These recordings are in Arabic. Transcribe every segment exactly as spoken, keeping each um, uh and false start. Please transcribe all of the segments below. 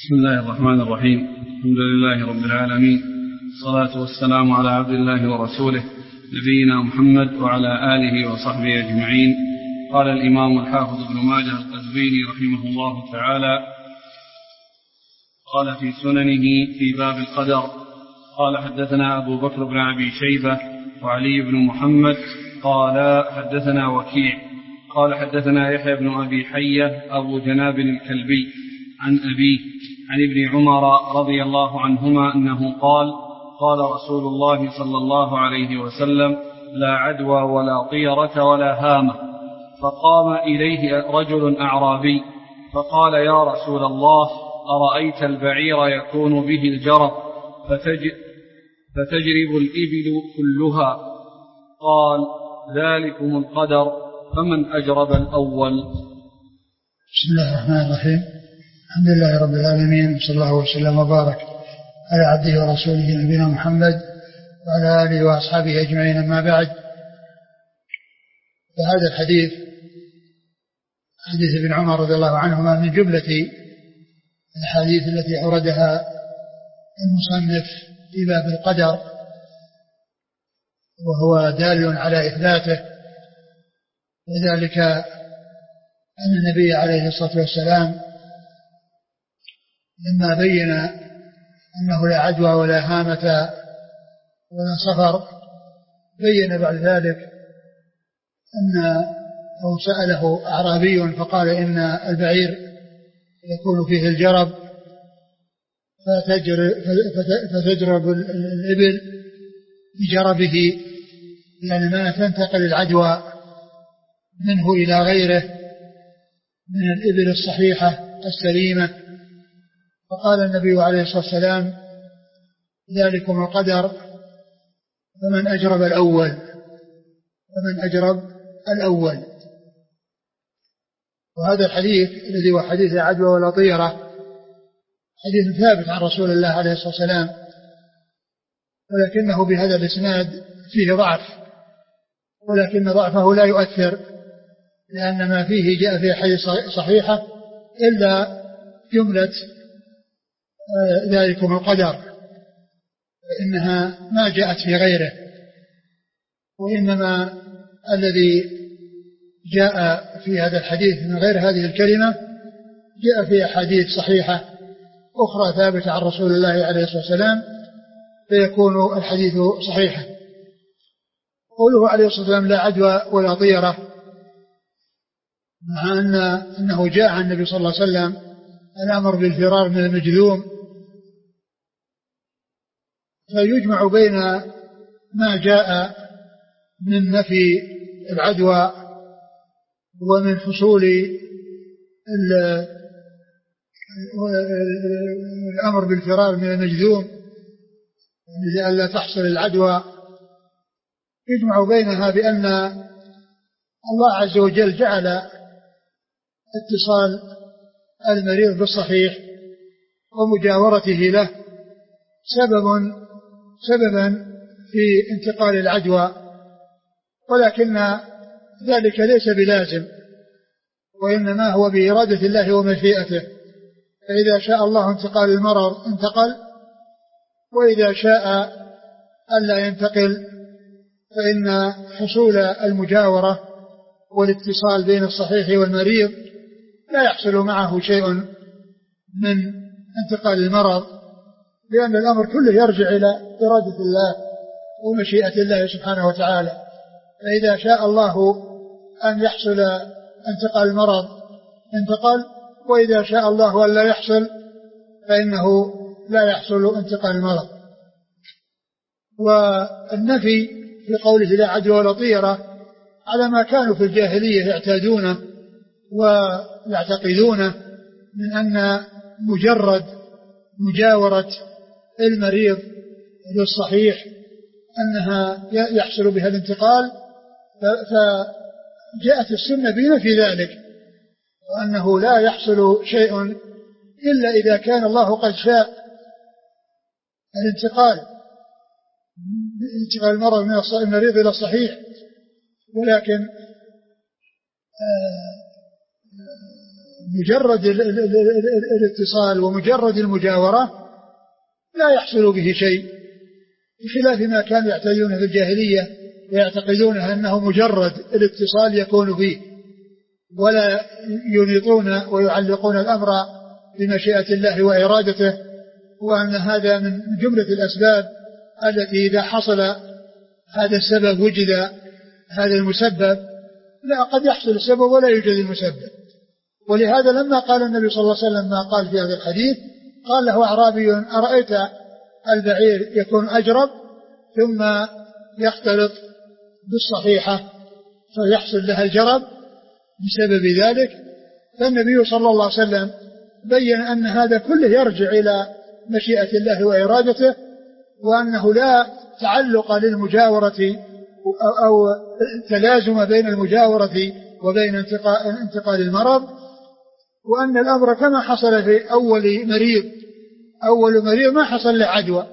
بسم الله الرحمن الرحيم. الحمد لله رب العالمين، والصلاة والسلام على عبد الله ورسوله نبينا محمد وعلى آله وصحبه أجمعين. قال الإمام الحافظ ابن ماجه القزويني رحمه الله تعالى قال في سننه في باب القدر قال حدثنا أبو بكر بن أبي شيبة وعلي بن محمد قال حدثنا وكيع قال حدثنا يحيى بن أبي حية أبو جناب الكلبي عن أبيه عن ابن عمر رضي الله عنهما أنه قال قال رسول الله صلى الله عليه وسلم: لا عدوى ولا طيرة ولا هامة. فقام إليه رجل أعرابي فقال: يا رسول الله، أرأيت البعير يكون به الجرب فتجرب الإبل كلها؟ قال: ذلكم القدر، فمن أجرب الأول؟ بسم الله الرحمن الرحيم. الحمد لله رب العالمين، صلى الله وسلم وبارك على عبده ورسوله نبينا محمد وعلى آله وأصحابه أجمعين. أما بعد، فهذا الحديث حديث ابن عمر رضي الله عنهما من جملة الحديث التي أوردها المصنف في باب القدر، وهو دال على إثباته، وذلك أن النبي عليه الصلاة والسلام لما بين أنه لا عدوى ولا هامة ولا صفر، بين بعد ذلك أن أو سأله أعرابي فقال: إن البعير يكون فيه الجرب فتجرب الإبل بجربه، لأن ما تنتقل العدوى منه إلى غيره من الإبل الصحيحة السليمة. فقال النبي عليه الصلاة والسلام: ذلكم القدر، فمن أجرب الأول فمن أجرب الأول. وهذا الحديث الذي هو حديث لا عدوى ولا طيرة حديث ثابت عن رسول الله عليه الصلاة والسلام، ولكنه بهذا الإسناد فيه ضعف، ولكن ضعفه لا يؤثر، لأن ما فيه جاء في حديث صحيحة إلا جملة ذلكم القدر، فإنها ما جاءت في غيره، وإنما الذي جاء في هذا الحديث من غير هذه الكلمة جاء في أحاديث صحيحة أخرى ثابتة عن رسول الله عليه الصلاة والسلام، فيكون الحديث صحيحا. قوله عليه الصلاة والسلام: لا عدوى ولا طيرة، مع أن أنه جاء عن النبي صلى الله عليه وسلم الأمر بالفرار من المجذوم، فيجمع بين ما جاء من نفي العدوى ومن حصول الأمر بالفرار من المجذوم لئلا تحصل العدوى، يجمع بينها بأن الله عز وجل جعل اتصال المريض بالصحيح ومجاورته له سبب سببا في انتقال العدوى، ولكن ذلك ليس بلازم، وإنما هو بإرادة الله ومشيئته، فإذا شاء الله انتقال المرض انتقل، وإذا شاء ألا ينتقل فإن حصول المجاورة والاتصال بين الصحيح والمريض لا يحصل معه شيء من انتقال المرض، لأن الأمر كله يرجع إلى إرادة الله ومشيئة الله سبحانه وتعالى. فإذا شاء الله أن يحصل انتقال المرض انتقل، وإذا شاء الله أن لا يحصل فإنه لا يحصل انتقال المرض. والنفي في قوله لا عدوى ولا طيرة على ما كانوا في الجاهلية يعتادونه ويعتقدونه من أن مجرد مجاورة المريض للصحيح أنها يحصل بها الانتقال، فجاءت السنة بنا في ذلك، وأنه لا يحصل شيء إلا إذا كان الله قد شاء الانتقال انتقال المرض من المريض إلى الصحيح، ولكن مجرد الاتصال ومجرد المجاورة لا يحصل به شيء، بخلاف ما كانوا يعتقدون في الجاهلية ويعتقدون أنه مجرد الاتصال يكون فيه، ولا ينيطون ويعلقون الأمر بمشيئة الله وإرادته، وأن هذا من جملة الأسباب التي إذا حصل هذا السبب وجد هذا المسبب. لا، قد يحصل السبب ولا يوجد المسبب. ولهذا لما قال النبي صلى الله عليه وسلم ما قال في هذا الحديث، قال له أعرابي أرأيت البعير يكون أجرب ثم يختلط بالصحيحة فيحصل لها الجرب بسبب ذلك. فالنبي صلى الله عليه وسلم بين أن هذا كله يرجع إلى مشيئة الله وإرادته، وأنه لا تعلق للمجاورة أو تلازم بين المجاورة وبين انتقال المرض، وأن الأمر كما حصل في أول مريض أول مريض ما حصل له عدوى،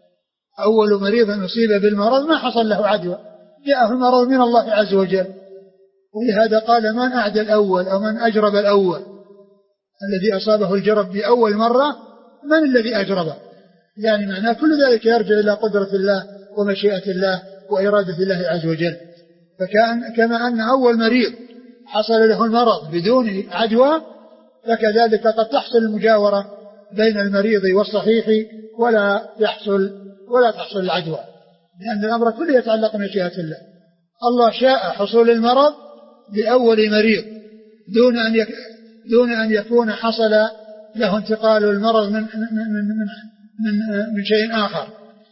أول مريض أصيب بالمرض ما حصل له عدوى، جاءه المرض من الله عز وجل. ولهذا قال من أعدى الأول أو من أجرب الأول، الذي أصابه الجرب بأول مرة من الذي أجربه؟ يعني معناه كل ذلك يرجع إلى قدرة الله ومشيئة الله وإرادة الله عز وجل. فكان كما أن أول مريض حصل له المرض بدون عدوى، فكذلك قد تحصل المجاورة بين المريض والصحيح ولا يحصل ولا تحصل العدوى، لأن الأمر كله يتعلق بمشيئة الله. الله شاء حصول المرض لأول مريض دون أن يك... دون أن يكون حصل له انتقال المرض من من من من, من شيء آخر.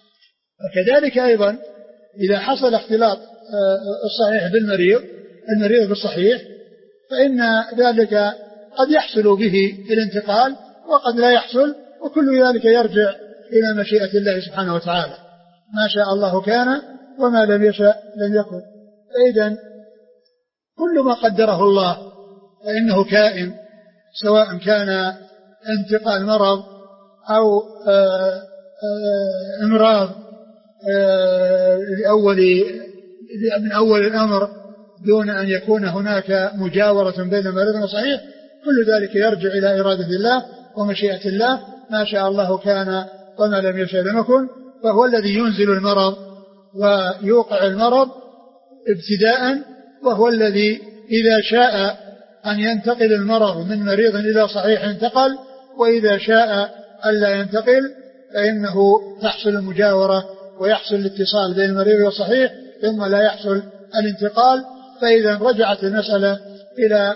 وكذلك أيضا إذا حصل اختلاط الصحيح بالمريض المريض بالصحيح، فإن ذلك قد يحصل به الانتقال وقد لا يحصل، وكل ذلك يرجع إلى مشيئة الله سبحانه وتعالى. ما شاء الله كان وما لم يشاء لم يكن. فإذن كل ما قدره الله فإنه كائن، سواء كان انتقال مرض أو امراض لأول من أول الأمر دون أن يكون هناك مجاورة بين المريض والصحيح، كل ذلك يرجع إلى إرادة الله ومشيئة الله. ما شاء الله كان وما لم يشاء لم يكن. فهو الذي ينزل المرض ويوقع المرض ابتداء، وهو الذي إذا شاء أن ينتقل المرض من مريض إلى صحيح انتقل، وإذا شاء ألا ينتقل فإنه تحصل المجاورة ويحصل الاتصال بين المريض والصحيح ثم لا يحصل الانتقال. فإذا رجعت المسألة إلى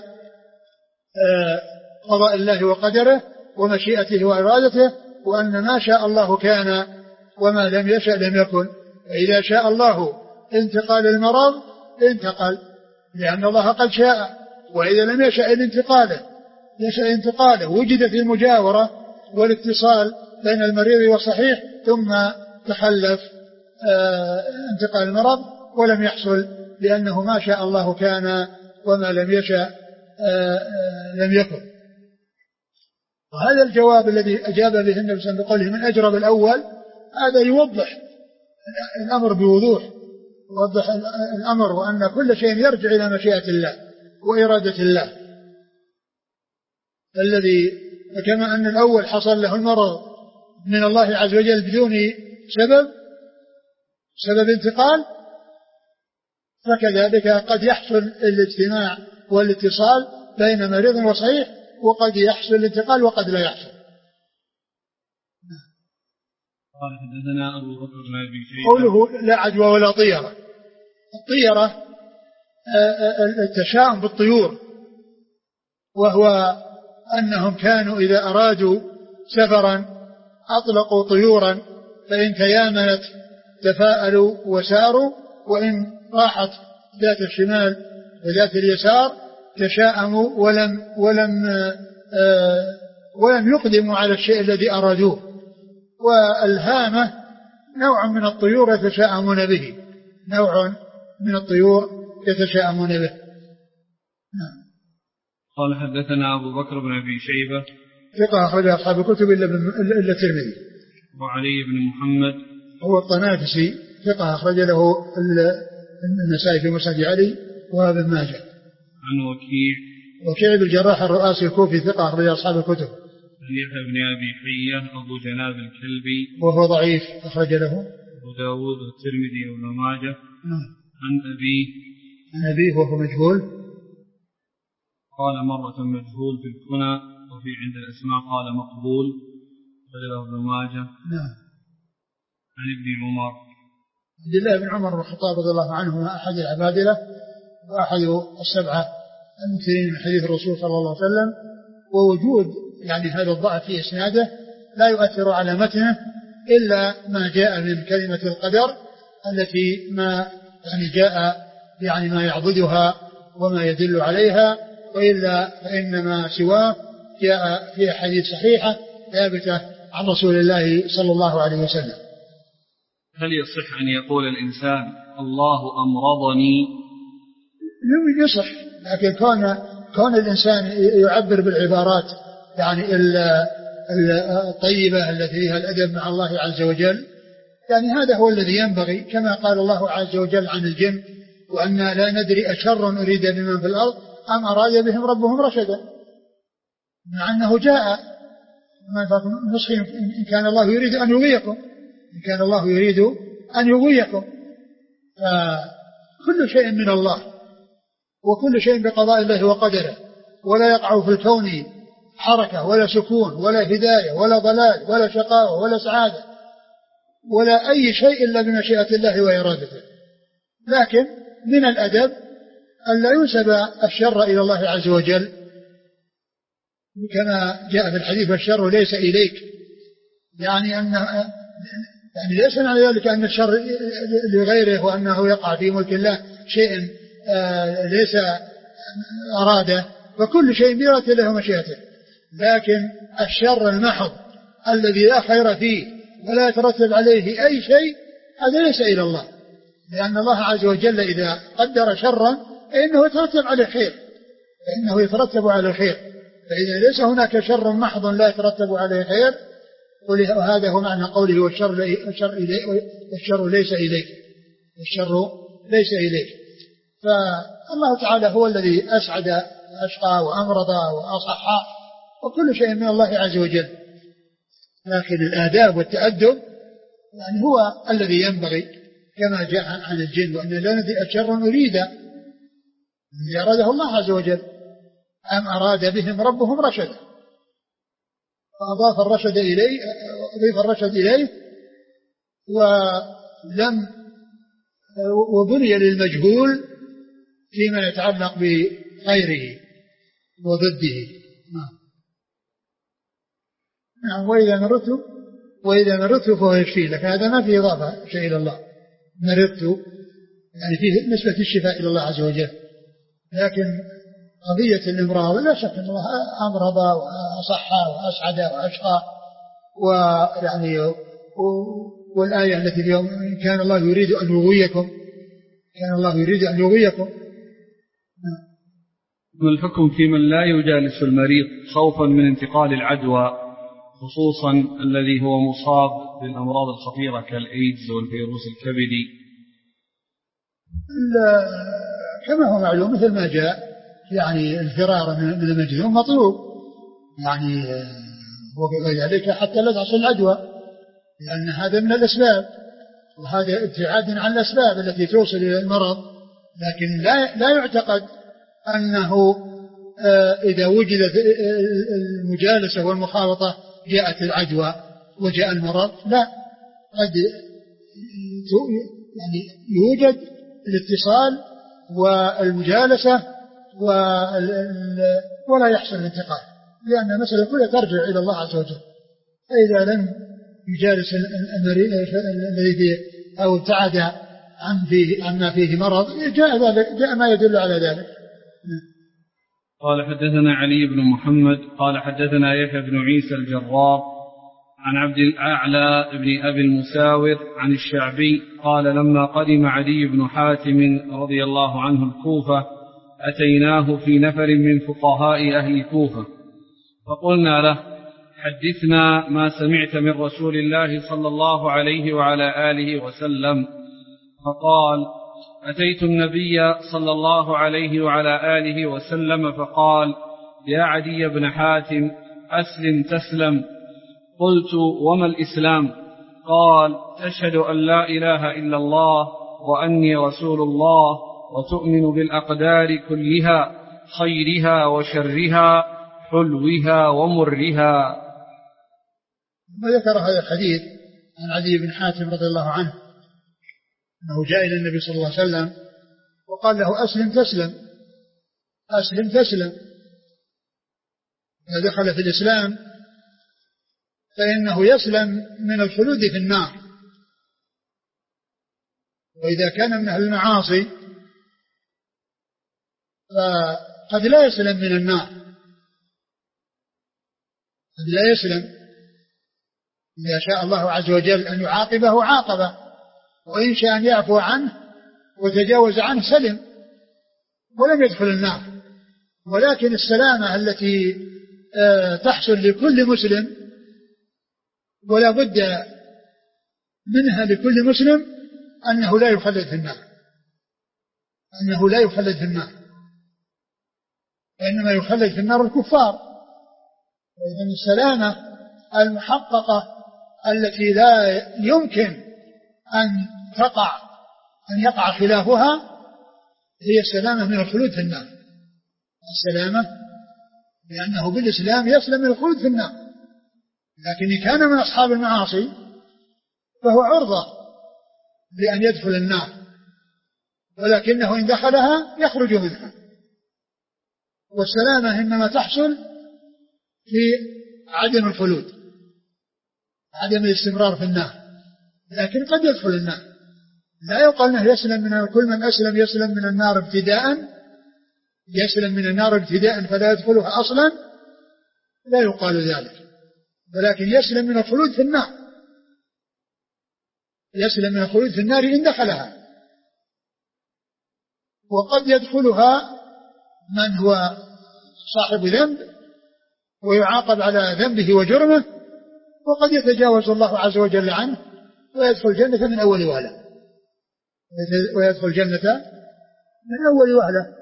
قضاء الله وقدره ومشيئته وإرادته، وأن ما شاء الله كان وما لم يشأ لم يكن. فإذا شاء الله انتقال المرض انتقل لأن الله قد شاء، وإذا لم يشأ الانتقاله يشأ انتقاله وجدت المجاورة والاتصال بين المريض والصحيح ثم تخلف انتقال المرض ولم يحصل، لأنه ما شاء الله كان وما لم يشأ لم يكن. وهذا الجواب الذي أجاب به النبي صلى الله عليه وسلم بقوله من أجرب الأول، هذا يوضح الأمر بوضوح، يوضح الأمر وأن كل شيء يرجع إلى مشيئة الله وإرادة الله. الذي كما أن الأول حصل له المرض من الله عز وجل بدون سبب سبب انتقال، فكذلك قد يحصل الاجتماع والاتصال بين مريض وصحيح، وقد يحصل الانتقال وقد لا يحصل. قال حدثنا أبو بكر بن أبي شيبة. قوله لا عدوى ولا طيرة، الطيرة التشاؤم بالطيور، وهو أنهم كانوا إذا أرادوا سفرا أطلقوا طيورا، فإن تيامنت تفاءلوا وساروا، وإن راحت ذات الشمال وذات اليسار تشاءموا ولم ولم آه ولم يقدموا على الشيء الذي أرادوه. والهامة نوع من الطيور يتشاءمون به، نوع من الطيور يتشاءمون به. نعم. قال حدثنا أبو بكر بن أبي شيبة ثقة أخرج أصحاب الكتب إلا إلا الترمذي. وعلي بن محمد هو الطنافسي ثقة أخرج له النسائي في مسند علي وابن ماجه. عن وكيع وكيع بن الجراح الرؤاسي الكوفي ثقة أخرج أصحاب الكتب. يحيى بن أبي حية أبو جناب الكلبي وهو ضعيف أخرج له أبو داود والترمذي وابن ماجه. عن أبيه عن أبيه وهو مجهول، قال مرة مجهول في الكنى، وفي عند الأسماء قال مقبول، أخرجه ابن ماجه. نعم. عن ابن عمر عبد الله بن عمر بن الخطاب رضي الله عنهما أحد العبادلة وأحد السبعة المكثرين من حديث الرسول صلى الله عليه وسلم، ووجود يعني هذا الضعف في إسناده لا يؤثر على متنه إلا ما جاء من كلمة القدر التي ما يعني جاء يعني ما يعبدها وما يدل عليها، وإلا فإنما سواه جاء في حديث صحيحة ثابتة عن رسول الله صلى الله عليه وسلم. هل يصح أن يقول الإنسان الله أمرضني؟ يصح، لكن كون كون الإنسان يعبر بالعبارات يعني الطيبة التي فيها الأدب مع الله عز وجل، يعني هذا هو الذي ينبغي، كما قال الله عز وجل عن الجن وأن لا ندري أشر أريد بمن في الأرض أم أراد بهم ربهم رشدا، مع أنه جاء نصحهم إن كان الله يريد أن يغويكم إن كان الله يريد أن يغويكم. فكل شيء من الله وكل شيء بقضاء الله وقدره، ولا يقع في الكون حركة ولا سكون ولا هداية ولا ضلال ولا شقاوة ولا سعادة ولا أي شيء إلا بمشيئة الله وإرادته. لكن من الأدب أن لا ينسب الشر إلى الله عز وجل، كما جاء في الحديث والشر ليس إليك، يعني أن يعني ليس معنى ذلك أن الشر لغيره وأنه يقع في ملك الله شيء آه ليس أراده، فكل شيء بإرادة الله ومشيئته. لكن الشر المحض الذي لا خير فيه ولا يترتب عليه أي شيء هذا ليس إلى الله، لأن الله عز وجل إذا قدر شرا فإنه يترتب عليه خير فإنه يترتب على الخير، فإذا ليس هناك شر محض لا يترتب عليه خير، وهذا هو معنى قوله والشر, والشر, والشر ليس إليك والشر ليس إليك. فالله تعالى هو الذي أسعد وأشقى وأمرض وأصح وكل شيء من الله عز وجل، لكن الآداب والتأدب يعني هو الذي ينبغي، كما جاء عن الجن وأن لا ندري أشر أريد الذي أراده الله عز وجل أم أراد بهم ربهم رشدا، فأضاف الرشد إليه أضيف الرشد إليه ولم وبني للمجهول فيما يتعلق بغيره وضده. نعم. وإذا مرضت وإذا مرضت فهو يشفي لك، هذا ما فيه إضافة شيء إلى الله، مرضت يعني فيه نسبة الشفاء إلى الله عز وجل، لكن قضية الإمراض لا شك أن الله أمرض وأصح وأسعد وأشقى، ويعني والآية التي اليوم كان الله يريد أن يغويكم كان الله يريد أن يغويكم. والحكم في من لا يجالس المريض خوفا من انتقال العدوى، خصوصا الذي هو مصاب بالأمراض الخطيرة كالإيدز والفيروس الكبدي. كما هو معلوم مثل ما جاء يعني الفرار من المجذوم مطلوب، يعني وذلك حتى لا تحصل العدوى، لأن هذا من الأسباب وهذا ابتعاد عن الأسباب التي توصل إلى المرض، لكن لا لا يعتقد أنه إذا وجدت المجالسة والمخالطة جاءت العدوى وجاء المرض، لا، قد يعني يوجد الاتصال والمجالسة ولا يحصل الانتقال، لأن المسألة كلها ترجع إلى الله عز وجل. فإذا لم يجالس المريض الذي فيه أو ابتعد عن فيه عما فيه مرض جاء ذلك جاء ما يدل على ذلك. قال حدثنا علي بن محمد قال حدثنا يحيى بن عيسى الجرار عن عبد الأعلى بن أبي المساور عن الشعبي قال لما قدم علي بن حاتم رضي الله عنه الكوفة أتيناه في نفر من فقهاء أهل الكوفة فقلنا له حدثنا ما سمعت من رسول الله صلى الله عليه وعلى آله وسلم، فقال أتيت النبي صلى الله عليه وعلى آله وسلم فقال: يا عدي بن حاتم أسلم تسلم. قلت: وما الإسلام؟ قال: تشهد أن لا إله إلا الله وأني رسول الله وتؤمن بالأقدار كلها خيرها وشرها حلوها ومرها. وذكر هذا الحديث عن عدي بن حاتم رضي الله عنه أنه جاء إلى النبي صلى الله عليه وسلم وقال له: أسلم تسلم، أسلم تسلم. إذا دخل في الإسلام فإنه يسلم من الخلود في النار، وإذا كان من أهل المعاصي فقد لا يسلم من النار، قد لا يسلم. إذا شاء الله عز وجل أن يعاقبه عاقبه، وإن شاء أن يعفو عنه وتجاوز عنه سلم ولم يدخل النار. ولكن السلامة التي تحصل لكل مسلم ولا بد منها لكل مسلم أنه لا يخلد في النار، أنه لا يخلد في النار، وإنما يخلد في النار الكفار. وإذن السلامة المحققة التي لا يمكن أن تقع أن يقع خلافها هي السلامة من الخلود في النار. السلامة لأنه بالإسلام يسلم من الخلود في النار، لكن إن كان من أصحاب المعاصي فهو عرضة لأن يدخل النار، ولكنه إن دخلها يخرج منها. والسلامة إنما تحصل في عدم الخلود، عدم الاستمرار في النار، لكن قد يدخل النار. لا يقال أنه يسلم من كل من أسلم يسلم من النار ابتداء، يسلم من النار ابتداء فلا يدخلها أصلا، لا يقال ذلك، ولكن يسلم من الخلود في النار، يسلم من الخلود في النار إن دخلها. وقد يدخلها من هو صاحب ذنب ويعاقب على ذنبه وجرمه، وقد يتجاوز الله عز وجل عنه ويدخل الجنة من أول وهلة، ويدخل الجنة من أول وهلة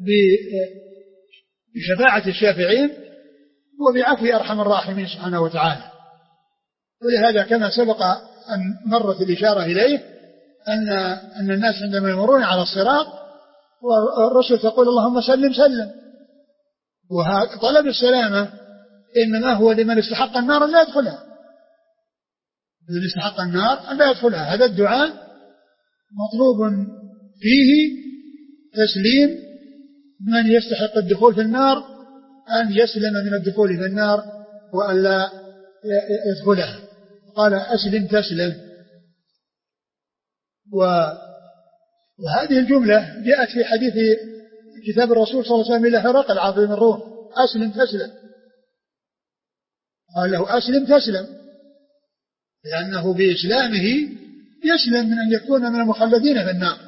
بشفاعة الشافعين وبعفو أرحم الراحمين سبحانه وتعالى. ولهذا كما سبق أن مرت الإشارة إليه أن أن الناس عندما يمرون على الصراط والرسل تقول: اللهم سلم سلم. وطلب السلامة إنما هو لمن استحق النار أن لا يدخلها، لمن استحق النار أن لا يدخلها. هذا الدعاء مطلوب فيه تسليم من يستحق الدخول في النار أن يسلم من الدخول في النار وأن لا يدخلها. قال: أسلم تسلم. وهذه الجملة جاءت في حديث كتاب الرسول صلى الله عليه وسلم إلى هرقل عظيم الروم: أسلم تسلم. قال له: أسلم تسلم، لأنه بإسلامه يسلم من أن يكون من المخلدين في النار،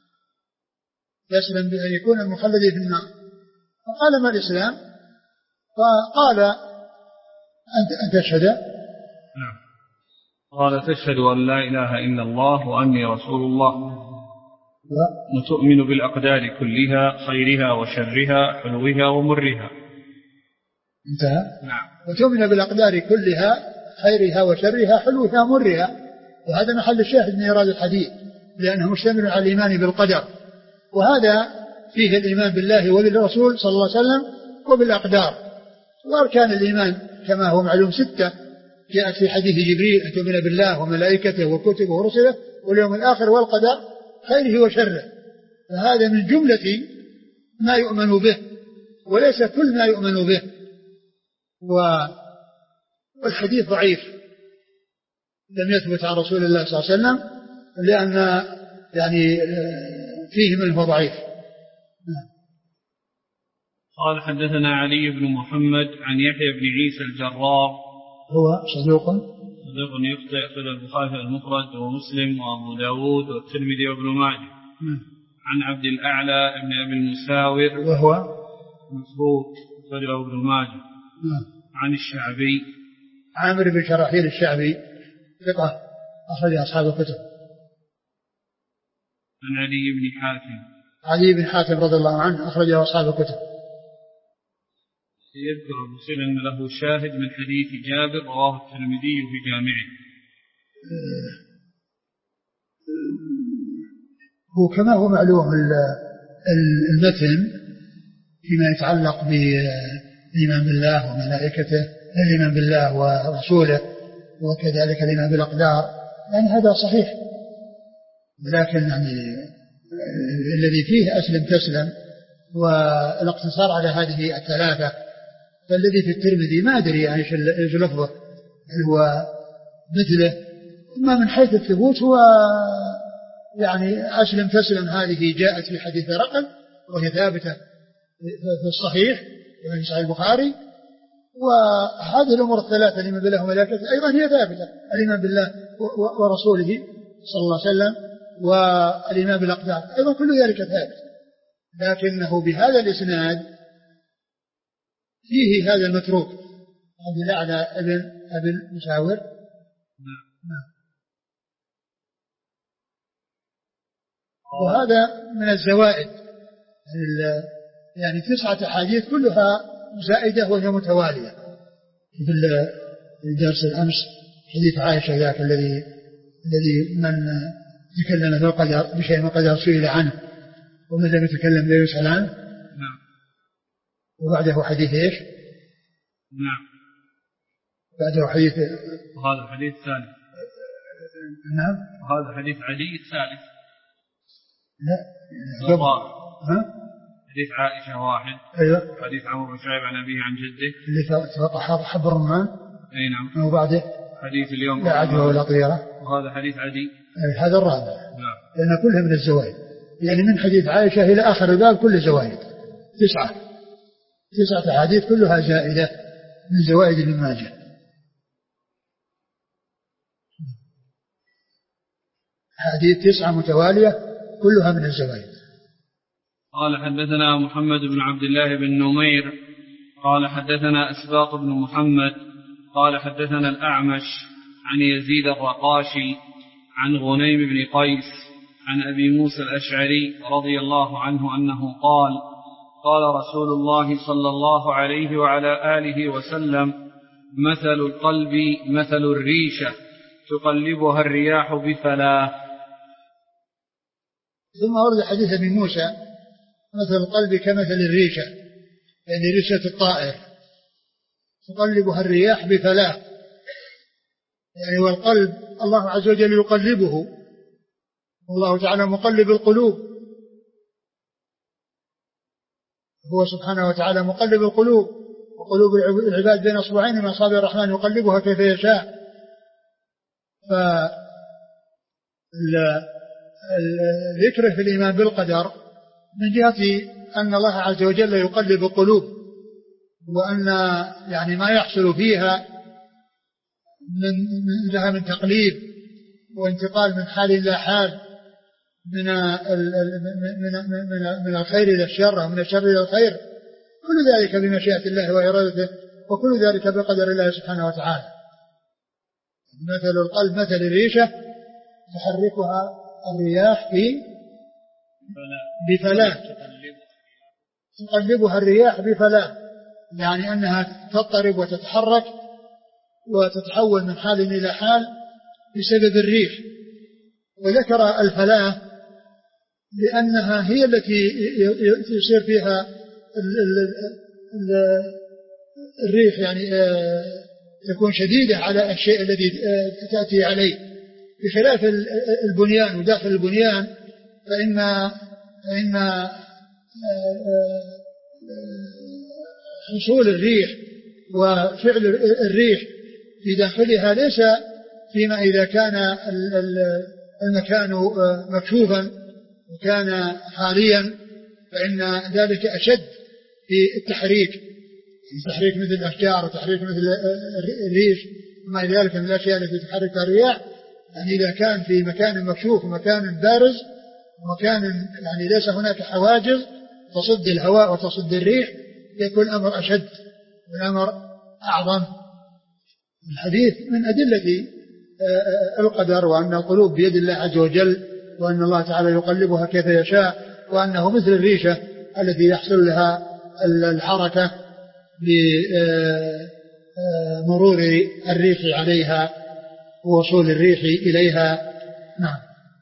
يسلم بأن يكون المخلدين في النار. فقال: ما الإسلام؟ فقال: أن تشهد. نعم. قال: تشهد أن لا إله إلا الله وأني رسول الله وتؤمن بالأقدار كلها خيرها وشرها حلوها ومرها. انتهى. نعم. وتؤمن بالأقدار كلها خيرها وشرها حلوها ومرها. وهذا محل الشاهد من إيراد الحديث، لأنه مشتمل على الإيمان بالقدر، وهذا فيه الإيمان بالله وبالرسول صلى الله عليه وسلم وبالأقدار. وأركان الإيمان كما هو معلوم ستة جاءت في حديث جبريل: أن تؤمن بالله وملائكته وكتبه ورسله واليوم الآخر والقدر خيره وشره. فهذا من جملة ما يؤمن به، وليس كل ما يؤمن به. والحديث ضعيف لم يثبت عن رسول الله صلى الله عليه وسلم، لأن يعني فيه من هو ضعيف. قال: حدثنا علي بن محمد عن يحيى بن عيسى الجرار، هو صدوق صدوق يخطئ، أخرجه البخاري في المفرد ومسلم وأبو داود والترمذي وابن ماجه. عن عبد الأعلى بن أبي المساور وهو مفروض، أخرجه ابن ماجه. عن الشعبي عامر بن شراحيل الشعبي ثقة، أخرج أصحاب الكتب. عن علي بن حاتم. علي بن حاتم رضي الله عنه أخرجه أصحاب الكتب. يذكر مسلم أن له شاهد من حديث جابر رواه الترمذي في جامعه. هو كما هو معلوم المتن فيما يتعلق بالإيمان بالله وملائكته، الإيمان بالله ورسوله وكذلك الإيمان بالأقدار، يعني هذا صحيح، لكن يعني الذي فيه أسلم تسلم والاقتصار على هذه الثلاثة، فالذي في الترمذي ما أدري ايش لفظه هو مثله، ما من حيث الثبوت هو يعني أسلم تسلم هذه جاءت في حديث رقم وهي ثابتة في الصحيح وفي صحيح البخاري، وهذه الأمور الثلاثة الإيمان بالله وملائكته أيضا هي ثابتة، الإيمان بالله ورسوله صلى الله عليه وسلم والإيمان بالأقدار أيضا كل ذلك ثابت، لكنه بهذا الإسناد فيه هذا المتروك عبد الأعلى ابن ابن مشاور. نعم. وهذا من الزوائد، يعني تسعة أحاديث كلها زائدة وهي متوالية. في الدرس الأمس حديث عائشة ذاك الذي الذي من تكلم في القدر بشيء من القدر سئل عنه ومن لم يتكلم لا يسأل عنه. نعم. وبعده حديث ايش؟ نعم. بعده حديث وهذا الحديث الثالث. نعم. وهذا حديث علي الثالث. لا. ها؟ حديث عائشة واحد. أيوة. حديث عمرو بن شعيب عن أبيه عن جده. اللي فقط حب الرمان. أي نعم. وبعده حديث اليوم. لا عدوى ولا طيرة. وهذا حديث عدي. هذا الرابع. نعم. لأن كلها من الزوائد، يعني من حديث عائشة إلى آخر الباب كل زوائد تسعة تسعة أحاديث كلها زائدة من زوائد ابن ماجه. حديث تسعة متوالية كلها من الزوائد. قال حدثنا محمد بن عبد الله بن نمير قال حدثنا أسباط بن محمد قال حدثنا الأعمش عن يزيد الرقاشي عن غنيم بن قيس عن أبي موسى الأشعري رضي الله عنه أنه قال قال رسول الله صلى الله عليه وعلى آله وسلم مثل القلب مثل الريشة تقلبها الرياح بفلاه. ثم ورد حديث أبي موسى مثل القلب كمثل الريشة، يعني ريشة الطائر تقلبها الرياح بفلاه، يعني والقلب الله عز وجل يقلبه، والله تعالى مقلب القلوب، هو سبحانه وتعالى مقلب القلوب، وقلوب العباد بين أصبعين من أصابع الرحمن يقلبها كيف يشاء. فالذكر في الإيمان بالقدر من جهة أن الله عز وجل يقلب القلوب، وأن يعني ما يحصل فيها من لها من تقليب وانتقال من حال إلى حال، من من من الخير إلى الشر ومن الشر إلى الخير، كل ذلك بمشيئة الله وإرادته، وكل ذلك بقدر الله سبحانه وتعالى. مثل القلب مثل الريشة تحركها الرياح في بفلاه، تقلبها الرياح بفلاه، يعني أنها تضطرب وتتحرك وتتحول من حال إلى حال بسبب الريح. وذكر الفلاه لأنها هي التي يصير فيها الريح، يعني تكون شديدة على الشيء الذي تأتي عليه، بخلاف البنيان. وداخل البنيان فإن فإن حصول الريح وفعل الريح في داخلها ليس فيما إذا كان المكان مكشوفا وكان خاليا، فإن ذلك أشد في التحريك، تحريك مثل الأشجار وتحريك مثل الريش وما إلى ذلك من الأشياء التي تحركها الرياح. يعني إذا كان في مكان مكشوف ومكان بارز ومكان يعني ليس هناك حواجز تصد الهواء وتصد الريح، يكون الأمر أشد والأمر أعظم. الحديث من أدلة القدر وأن القلوب بيد الله عز وجل، وأن الله تعالى يقلبها كيف يشاء، وأنه مثل الريشة التي يحصل لها الحركة بمرور الريح عليها ووصول الريح إليها. نعم.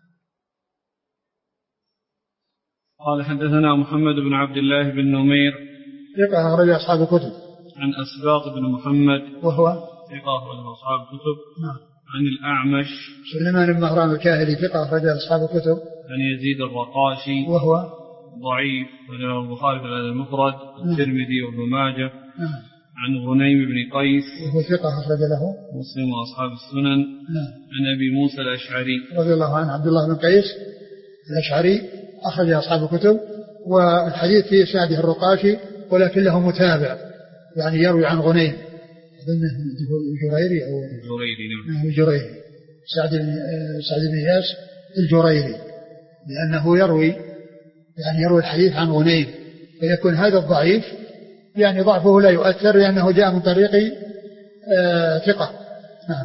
قال حدثنا محمد بن عبد الله بن نمير ثقة أخرج أصحاب الكتب. عن أسباط بن محمد وهو ثقة أخرج أصحاب الكتب. نعم. عن الأعمش سليمان بن مهران الكاهلي ثقة أخرج أصحاب الكتب. عن يزيد الرقاشي وهو ضعيف وله البخاري في الأدب المفرد والترمذي وابن ماجه. نعم. عن غنيم بن قيس وهو ثقة أخرج له مسلم وأصحاب السنن. نعم. عن أبي موسى الأشعري رضي الله عنه عبد الله بن قيس الأشعري أخرج أصحاب الكتب، والحديث فيه سعده الرقاشي ولكن له متابع يعني يروي عن غنيم الجريري أو الجريري. نعم الجريري سعد سعد بن إياس الجريري، لأنه يروي يعني يروي الحديث عن غنيم، فيكون هذا الضعيف يعني ضعفه لا يؤثر لأنه جاء من طريق آه ثقة. نعم.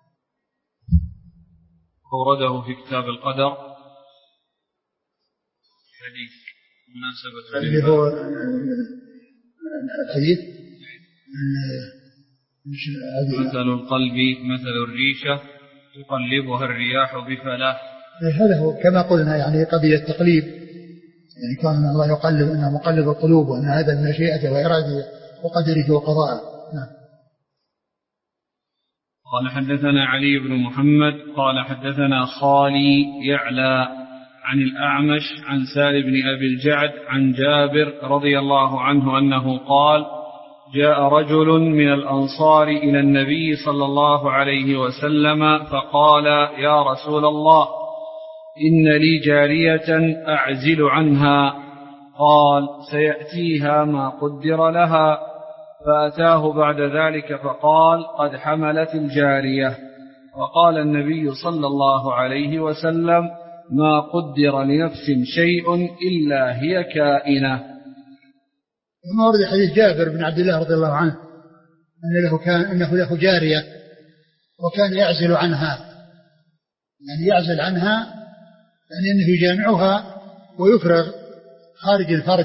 أورده في كتاب القدر حديث مناسبة اللي هو الحديث مثل القلب مثل الريشة تقلبها الرياح بفلاه. هذا هو كما قلنا يعني قضية التقليب، يعني كان الله يقلب أنه مقلب القلوب وأن هذا المشيئة وإرادة وقدره وقضاءه. نعم. قال حدثنا علي بن محمد قال حدثنا خالي يعلى عن الأعمش عن سالم بن أبي الجعد عن جابر رضي الله عنه أنه قال جاء رجل من الأنصار إلى النبي صلى الله عليه وسلم فقال يا رسول الله إن لي جارية أعزل عنها، قال سيأتيها ما قدر لها، فأتاه بعد ذلك فقال قد حملت الجارية، وقال النبي صلى الله عليه وسلم ما قدر لنفس شيء إلا هي كائنة. ثم ورد حديث جابر بن عبد الله رضي الله عنه أن له كان أنه له جارية وكان يعزل عنها، يعني يعزل عنها يعني أنه يجامعها ويفرغ خارج الفرج،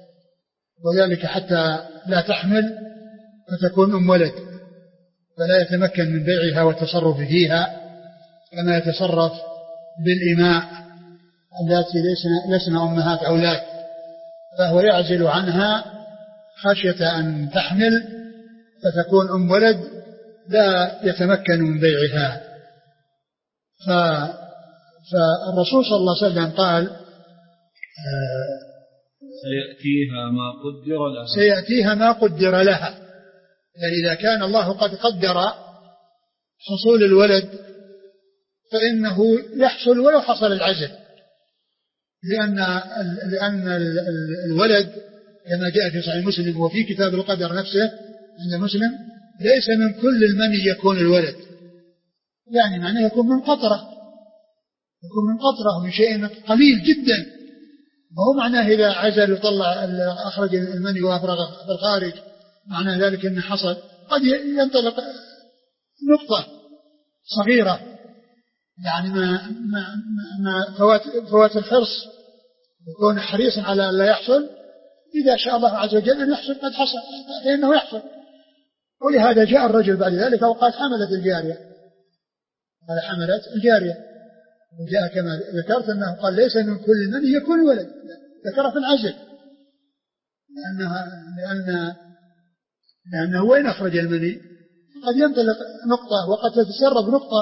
وذلك حتى لا تحمل فتكون أم ولد، فلا يتمكن من بيعها والتصرف فيها كما يتصرف بالإماء التي لسن أمهات أولاد، فهو يعزل عنها خشية أن تحمل فتكون أم ولد لا يتمكن من بيعها. ف... فالرسول صلى الله عليه وسلم قال آه سيأتيها ما قدر لها سيأتيها ما قدر لها، يعني إذا كان الله قد قدر حصول الولد فإنه يحصل ولو حصل العزل، لأن لأن الولد كما جاء في صحيح مسلم وفي كتاب القدر نفسه عند مسلم ليس من كل المني يكون الولد، يعني معناه يكون من قطرة، يكون من قطرة من شيء قليل جدا، وهو معناه إذا عزل وطلع أخرج المني وأفرغ في الخارج معناه ذلك أنه حصل، قد ينطلق نقطة صغيرة يعني ما ما ما فوات فوات الحرص يكون حريصا على لا يحصل، إذا شاء الله عز وجل أن يحصل قد حصل فإنه يحصل. ولهذا جاء الرجل بعد ذلك وقال حملت الجارية، قال حملت الجارية، وجاء كما ذكرت أنه قال ليس من كل من يكون ولد، ذكر في العزل لأنها لأن لأنه وين أخرج المني قد ينطلق نقطة وقد تتسرب نقطة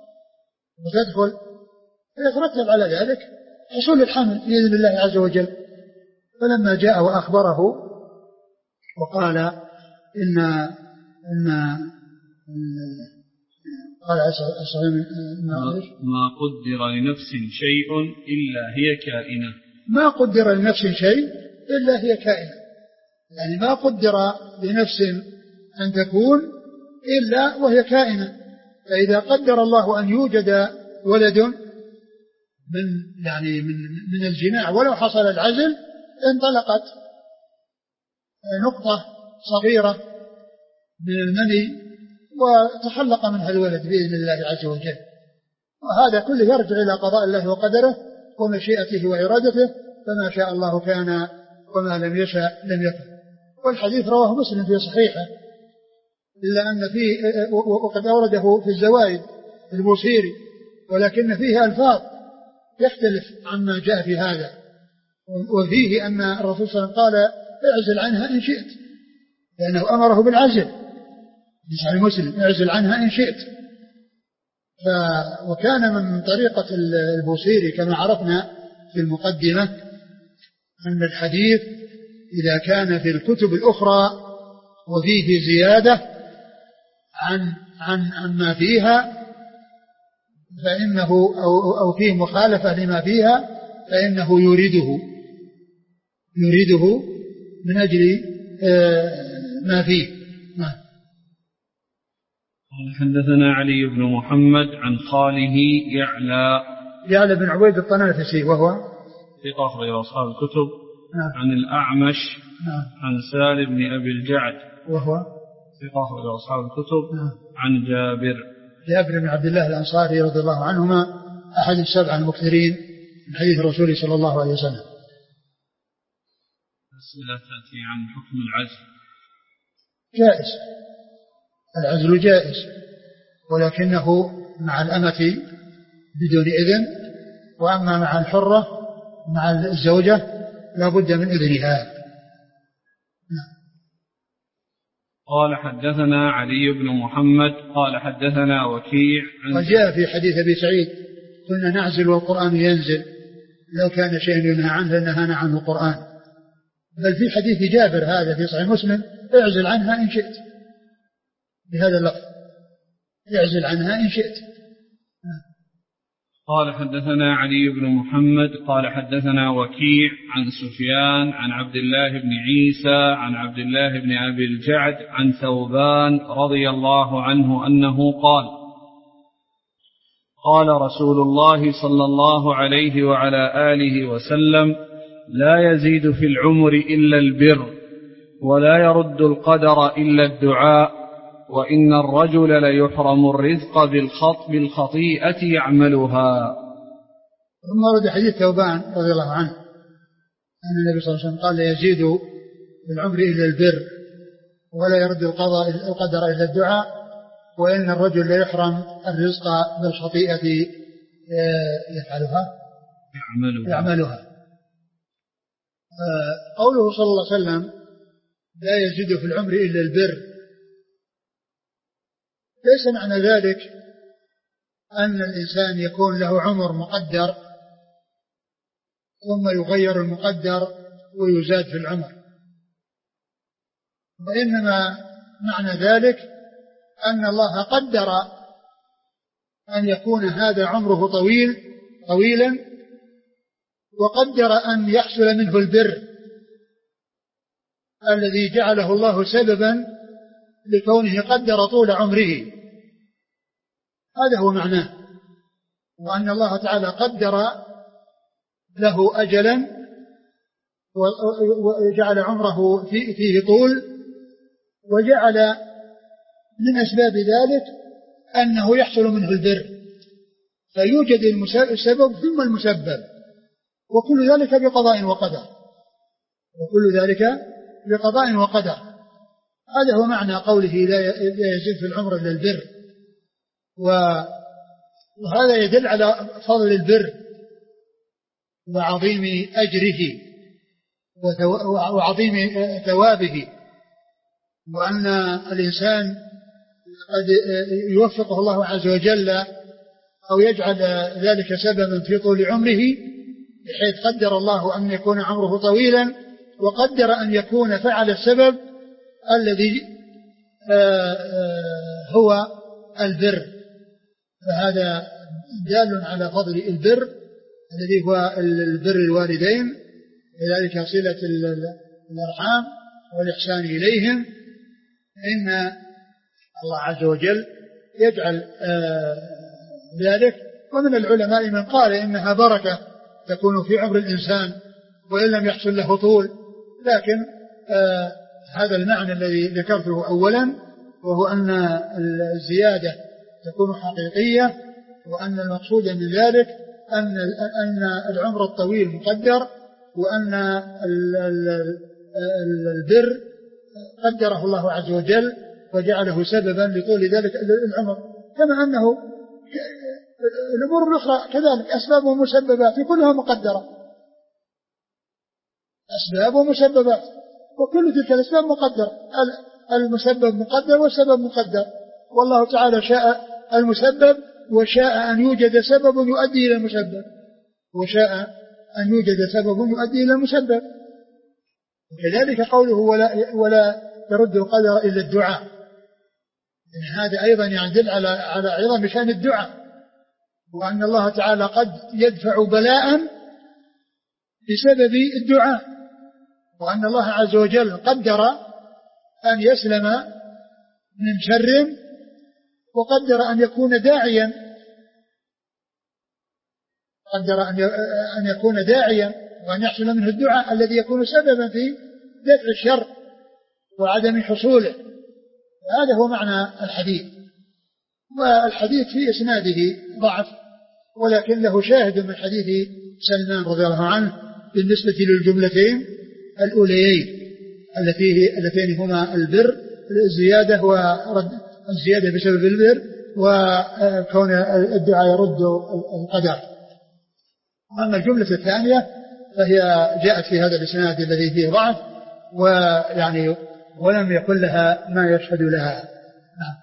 وتدخل فيترتب على ذلك حصول الحمل بإذن الله عز وجل. فلما جاء وأخبره وقال إن إن قال ما قدر لنفس شيء إلا هي كائنة، ما قدر لنفس شيء إلا هي كائنة، يعني ما قدر لنفس أن تكون إلا وهي كائنة. فإذا قدر الله أن يوجد ولد من يعني من من الجماع ولو حصل العزل انطلقت نقطة صغيرة من المني وتخلق منها الولد بإذن الله عز وجل، وهذا كله يرجع إلى قضاء الله وقدره ومشيئته وإرادته، فما شاء الله كان وما لم يشاء لم يكن. والحديث رواه مسلم في صحيحه، إلا أن فيه وقد أورده في الزوائد البوصيري، ولكن فيه ألفاظ يختلف عما جاء في هذا. وفيه أن الرسول صلى الله عليه وسلم قال اعزل عنها إن شئت، لأنه أمره بالعزل في صحيح مسلم، اعزل عنها إن شئت. ف وكان من طريقة البوصيري كما عرفنا في المقدمة أن الحديث إذا كان في الكتب الأخرى وفيه زيادة عن عن عما فيها فإنه أو, أو فيه مخالفة لما فيها فإنه يريده يريده من أجل ما فيه. حدثنا علي بن محمد عن خاله يعلى يعلى بن عبيد الطنافسي وهو ثقة أخرج أصحاب الكتب. نعم. عن الأعمش. نعم. عن سالم بن أبي الجعد وهو ثقة أخرج أصحاب الكتب. نعم. عن جابر جابر بن عبد الله الأنصاري رضي الله عنهما أحد السبع المكثرين من حديث الرسول صلى الله عليه وسلم. أسئلة تأتي عن حكم العزل. جائز، العزل جائز، ولكنه مع الأمة بدون إذن، وأما مع الحرة مع الزوجة لا بد من إذنها. قال حدثنا علي بن محمد قال حدثنا وكيع. وجاء في حديث أبي سعيد كنا نعزل والقرآن ينزل، لو كان شيء ينهى عنه لنهانا عنه القرآن. بل في حديث جابر هذا في صحيح مسلم اعزل عنها إن شئت، بهذا اللفظ اعزل عنها إن شئت. قال حدثنا علي بن محمد قال حدثنا وكيع عن سفيان عن عبد الله بن عيسى عن عبد الله بن أبي الجعد عن ثوبان رضي الله عنه أنه قال قال رسول الله صلى الله عليه وعلى آله وسلم لا يزيد في العمر إلا البر ولا يرد القدر إلا الدعاء وإن الرجل ليحرم الرزق بالخط بالخطيئة يعملها. ثم ورد حديث ثوبان رضي الله عنه أن النبي صلى الله عليه وسلم قال لا يزيد في العمر إلا البر ولا يرد القضاء القدر إلا الدعاء وإن الرجل ليحرم الرزق بالخطيئة يفعلها يعملها, يعملها. قوله صلى الله عليه وسلم لا يزيد في العمر إلا البر، ليس معنى ذلك أن الإنسان يكون له عمر مقدر ثم يغير المقدر ويزاد في العمر، وإنما معنى ذلك أن الله قدر أن يكون هذا عمره طويل طويلا وقدر أن يحصل منه البر الذي جعله الله سببا لكونه قدر طول عمره. هذا هو معناه، وأن الله تعالى قدر له أجلا وجعل عمره فيه طول، وجعل من أسباب ذلك أنه يحصل منه البر، فيوجد السبب ثم المسبب، وكل ذلك بقضاء وقدر وكل ذلك بقضاء وقدر. هذا هو معنى قوله لا يزيد في العمر إلا البر، وهذا يدل على فضل البر وعظيم أجره وعظيم ثوابه، وأن الإنسان قد يوفقه الله عز وجل أو يجعل ذلك سببا في طول عمره، بحيث قدر الله أن يكون عمره طويلا وقدر أن يكون فعل السبب الذي هو البر. فهذا دال على فضل البر الذي هو البر الوالدين، لذلك صلة الأرحام والإحسان إليهم. إن الله عز وجل يجعل ذلك. ومن العلماء من قال إنها بركة تكون في عمر الإنسان وإن لم يحصل له طول، لكن هذا المعنى الذي ذكرته أولا، وهو أن الزيادة تكون حقيقية وأن المقصود من ذلك أن أن العمر الطويل مقدر، وأن البر قدره الله عز وجل وجعله سببا لطول ذلك العمر، كما أنه الأمور الأخرى كذلك أسباب ومسببات كلها مقدرة، أسباب ومسببات، وكل تلك الأسباب مقدر، المسبب مقدر والسبب مقدر، والله تعالى شاء المسبب وشاء أن يوجد سبب يؤدي إلى المسبب، وشاء أن يوجد سبب يؤدي إلى المسبب. وكذلك قوله ولا, ولا يرد القدر إلا الدعاء، يعني هذا أيضا يدل على على عظم شأن الدعاء، وأن الله تعالى قد يدفع بلاء بسبب الدعاء، وأن الله عز وجل قدر أن يسلم من شر، وقدر أن يكون داعيا، قدر أن يكون داعيا وأن يحصل منه الدعاء الذي يكون سببا في دفع الشر وعدم حصوله. هذا هو معنى الحديث. والحديث في إسناده ضعف، ولكن له شاهد من حديث سلمان رضي الله عنه بالنسبة للجملتين الأوليين اللتين هما البر الزيادة ورد الزيادة بسبب البر، وكون الدعاء يرد القدر. أما الجملة الثانية فهي جاءت في هذا الإسناد الذي فيه ضعف، ويعني ولم يكن لها ما يشهد لها. نعم.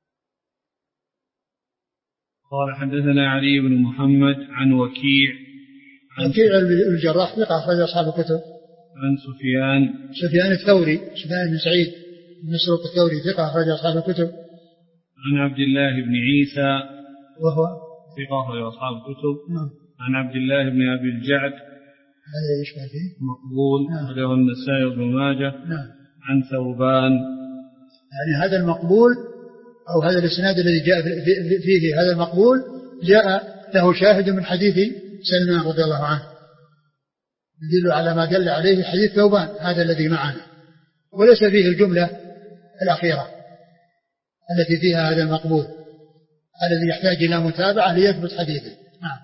قال حدثنا علي بن محمد عن وكيع عن وكيع الجراح ثقة أخرج أصحاب الكتب. عن سفيان سفيان الثوري سفيان بن سعيد بن مسروق الثوري ثقة أخرج أصحاب الكتب. عن عبد الله بن عيسى وهو ثقة أخرج أصحاب الكتب. نعم. عن عبد الله بن أبي الجعد هذا يشبه فيه مقبول أخرجه النسائي وابن ماجه. نعم. عن ثوبان، يعني هذا المقبول أو هذا الإسناد الذي جاء فيه هذا المقبول جاء له شاهد من حديث سلمان رضي الله عنه يدل على ما دل عليه حديث ثوبان هذا الذي معنا، وليس فيه الجملة الأخيرة التي فيها هذا المقبول الذي يحتاج إلى متابعة ليثبت حديثه. نعم.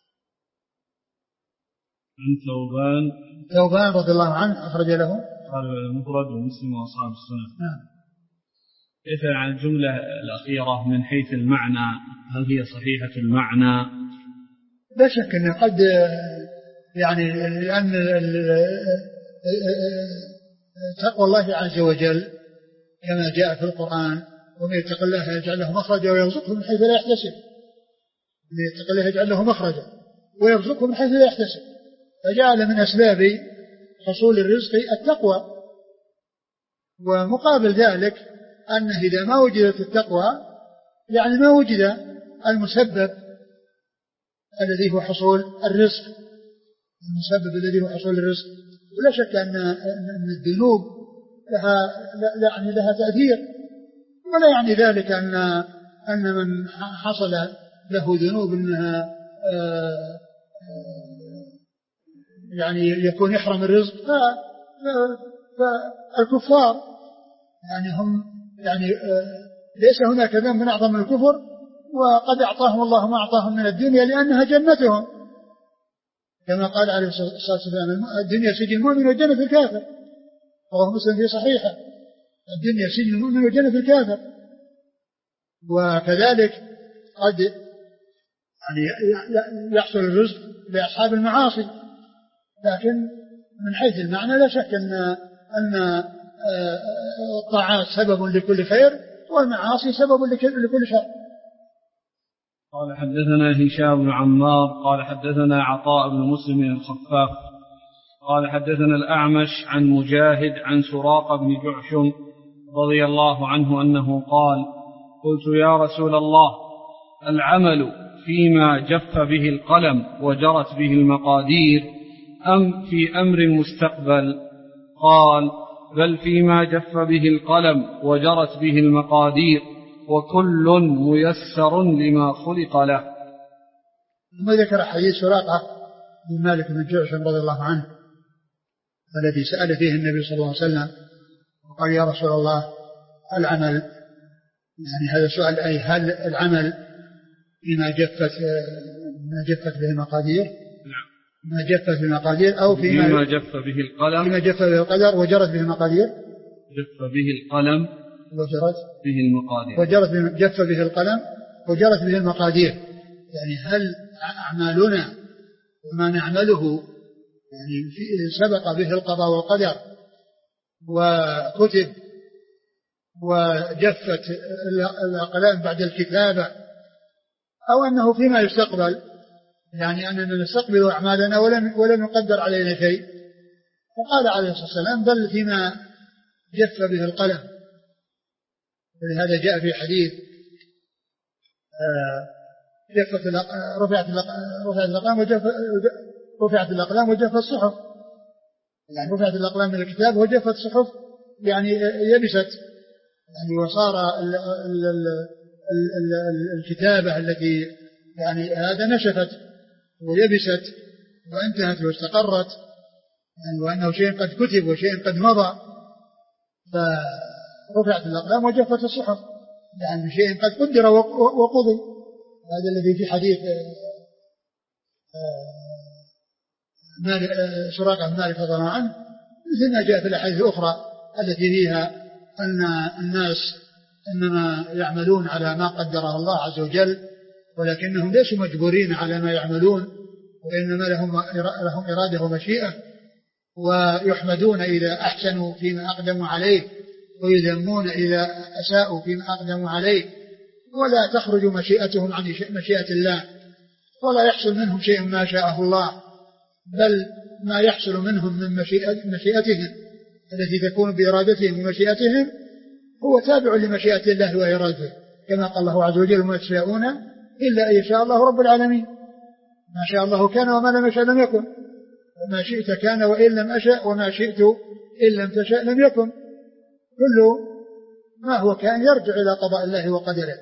عن ثوبان ثوبان رضي الله عنه أخرج له قال المفرد ومسلم وأصحاب السنة. نعم. كيف عن الجملة الأخيرة من حيث المعنى، هل هي صحيحة المعنى؟ لا شك أن قد يعني لأن تقوى الله عز وجل كما جاء في القرآن ومن يتق الله يجعل له مخرجا ويرزقه من حيث لا يحتسب، ومن يتق الله يجعل له مخرجا ويرزقه من حيث لا يحتسب، فجعل من أسباب حصول الرزق التقوى. ومقابل ذلك أنه إذا ما وجدت التقوى يعني ما وجد المسبب الذي هو حصول الرزق، المسبب الذي هو حصول الرزق. ولا شك أن أن الذنوب لها يعني لها تأثير، ولا يعني ذلك أن أن من حصل له ذنوب أنها يعني يكون يحرم الرزق. فالكفار يعني هم يعني ليس هناك ذنب أعظم من الكفر، وقد أعطاهم الله ما أعطاهم من الدنيا لأنها جنتهم، كما قال عليه الصلاة والسلام الدنيا سجن المؤمن وجنة الكافر، وهو مسلم في صحيحة الدنيا سجن المؤمن وجنة الكافر. وكذلك قد يعني يحصل الرزق لأصحاب المعاصي، لكن من حيث المعنى لا شك أن أن الطاعات سبب لكل خير والمعاصي سبب لكل شر. قال حدثنا هشام بن عمار قال حدثنا عطاء بن مسلم الخفاف قال حدثنا الأعمش عن مجاهد عن سراق بن جعشم رضي الله عنه أنه قال قلت يا رسول الله العمل فيما جف به القلم وجرت به المقادير أم في أمر مستقبل؟ قال بل فيما جف به القلم وجرت به المقادير وكل ميسر لما خلق له. ثم ذكر حديث سراقة بن مالك بن جعشم رضي الله عنه الذي سأل فيه النبي صلى الله عليه وسلم وقال يا رسول الله العمل، يعني هذا سؤال أي هل العمل فيما جفت ما جفت به المقادير ما جفت به المقادير أو فيما فيما جف به القلم فيما جف به القدر وجرت به المقادير جف به القلم وجرت به المقادير وجرت به جف به القلم وجرت به المقادير. يعني هل أعمالنا وما نعمله يعني سبق به القضاء والقدر وكتب وجفت الأقلام بعد الكتابة، أو أنه فيما يستقبل، يعني أننا نستقبل أعمالنا ولم ولم يقدر علينا شيء. فقال عليه الصلاة والسلام بل فيما جف به القلم. ولهذا جاء في حديث جفت رفعت رفعت الأقلام وجف رفعت الأقلام وجفت الصحف، يعني رفعت الأقلام من الكتاب وجفت الصحف، يعني يبست، يعني وصار ال ال ال ال ال الكتابة التي يعني هذا نشفت ويبست وانتهت واستقرت، يعني وأنه شيء قد كتب وشيء قد مضى. فرفعت الأقلام وجفت الصحف، يعني شيء قد قدر وقضي. هذا الذي في حديث سراقة بن مالك رضي الله عنه، مثل ما جاء في الأحاديث الأخرى التي فيها أن الناس إنما يعملون على ما قدره الله عز وجل، ولكنهم ليسوا مجبورين على ما يعملون، وإنما لهم لهم إرادة ومشيئة، ويحمدون إذا أحسنوا فيما أقدموا عليه، ويذمون إذا أساءوا فيما أقدموا عليه، ولا تخرج مشيئتهم عن مشيئة الله، ولا يحصل منهم شيء ما شاءه الله، بل ما يحصل منهم من مشيئتهم التي تكون بإرادتهم ومشيئتهم هو تابع لمشيئة الله وإرادته، كما قال الله عز وجل وما تشاءون إلا أن يشاء الله رب العالمين. ما شاء الله كان وما لم يشاء لم يكن، وما شئت كان وإن لم أشأ، وما شئت إن لم تشاء لم يكن. كل ما هو كان يرجع إلى قضاء الله وقدره،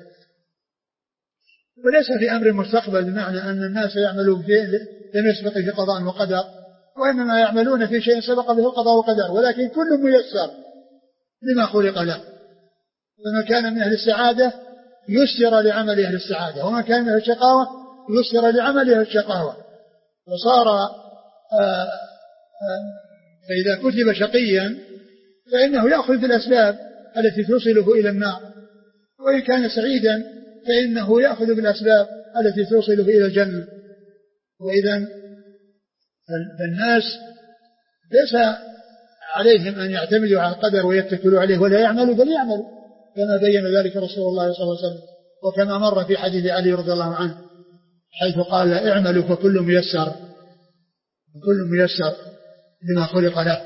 وليس في أمر مستقبل، بمعنى أن الناس يعملون في لم يسبق في قضاء وقدر، وإنما يعملون في شيء سبق به القضاء وقدر، ولكن كل ميسر لما خلق له. فمن كان من أهل السعادة يسر لعمل أهل السعادة، ومن كان من أهل الشقاوة يسر لعمل أهل الشقاوة. وصار آآ آآ فإذا كتب شقيا فإنه يأخذ بالأسباب التي توصله إلى النار، وإن كان سعيدا فإنه يأخذ بالأسباب التي توصله إلى الجنة. وإذا الناس ليس عليهم أن يعتمدوا على القدر ويتكلوا عليه ولا يعملوا، بل يعملوا كما بين ذلك رسول الله صلى الله عليه وسلم، وكما مر في حديث علي رضي الله عنه حيث قال اعملوا فكل ميسر وكل ميسر لما خلق له.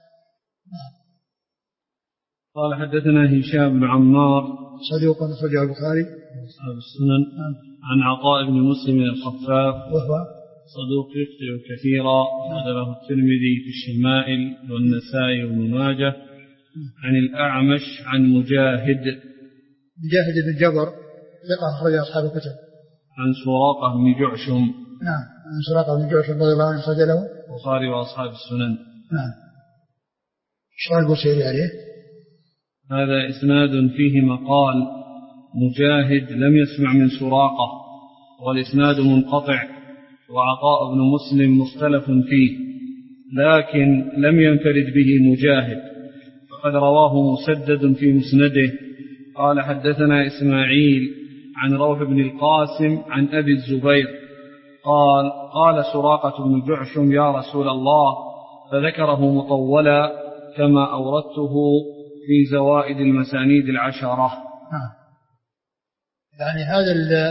قال حدثنا هشام بن عمار صدوق أخرجه البخاري أصحاب السنن عن عطاء بن مسلم الخفاف وهو صدوق يخطئ كثيرا، وله الترمذي في الشمائل والنسائي وابن ماجه. عن الأعمش عن مجاهد مجاهد بن جبر ثقة أخرج أصحاب الكتب. عن سراقة بن جعشم نعم عن سراقة بن جعشم رضي الله عنه أخرج له البخاري وأصحاب السنن. نعم. شو البصيري عليه؟ هذا إسناد فيه مقال، مجاهد لم يسمع من سراقة، والإسناد منقطع، وعطاء بن مسلم مختلف فيه، لكن لم ينفرد به مجاهد، فقد رواه مسدد في مسنده. قال حدثنا إسماعيل عن روح بن القاسم عن أبي الزبير قال قال سراقة بن جعشم يا رسول الله، فذكره مطولا كما أوردته في زوائد المسانيد العشرة. يعني هذا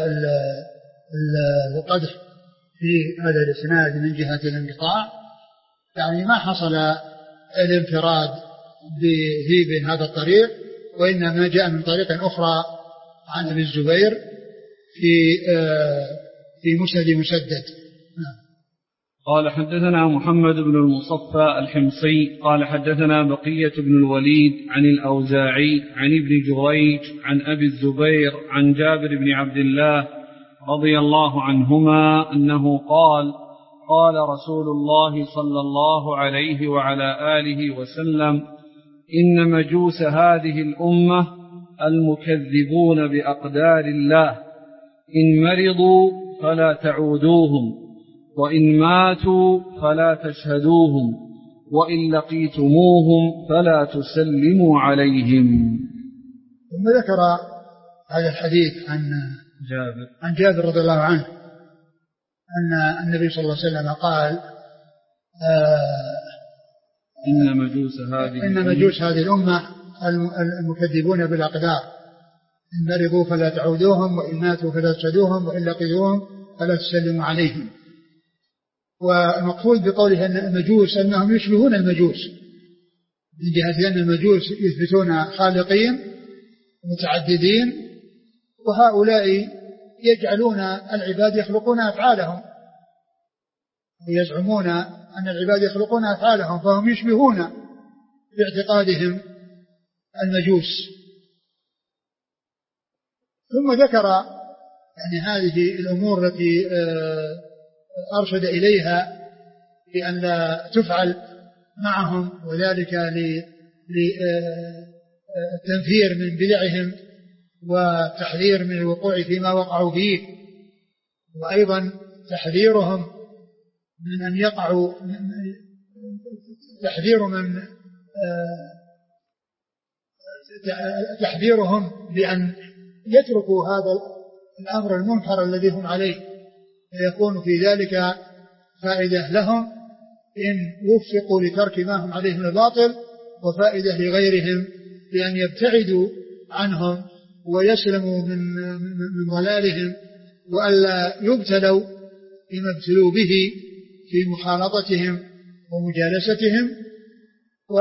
القدح في هذا الإسناد من جهة الانقطاع، يعني ما حصل الانفراد به بهذا الطريق، وإنما جاء من طريق أخرى عن أبي الزبير في في مسند مسدد. قال حدثنا محمد بن المصفى الحمصي قال حدثنا بقية بن الوليد عن الأوزاعي عن ابن جريج عن أبي الزبير عن جابر بن عبد الله رضي الله عنهما أنه قال قال رسول الله صلى الله عليه وعلى آله وسلم إن مجوس هذه الأمة المكذبون بأقدار الله، إن مرضوا فلا تعودوهم، وإن ماتوا فلا تشهدوهم، وإن لقيتموهم فلا تسلموا عليهم. ثم ذكر هذا الحديث عن جابر عن جابر رضي الله عنه أن النبي صلى الله عليه وسلم قال آه إن مجوس هذه إن مجوس هذه الأمة المكذبون بالأقدار، إن مرضوا فلا تعودوهم، وإن ماتوا فلا تشهدوهم، وإن لقيتموهم فلا تسلموا عليهم. والمقصود بقوله أن المجوس أنهم يشبهون المجوس من جهة أن المجوس يثبتون خالقين متعددين، وهؤلاء يجعلون العباد يخلقون أفعالهم، ويزعمون أن العباد يخلقون أفعالهم، فهم يشبهون باعتقادهم المجوس. ثم ذكر يعني هذه الأمور التي أرشد إليها بأن لا تفعل معهم، وذلك للتنفير من بدعهم وتحذير من الوقوع فيما وقعوا فيه، وأيضا تحذيرهم من أن يقعوا تحذير من تحذيرهم بأن يتركوا هذا الأمر المنكر الذي هم عليه، فيكون في ذلك فائدة لهم إن وفقوا لترك ما هم عليه من الباطل، وفائدة لغيرهم بأن يبتعدوا عنهم ويسلموا من من ضلالهم، وألا يبتلوا بما ابتلوا به في مخالطتهم ومجالستهم، و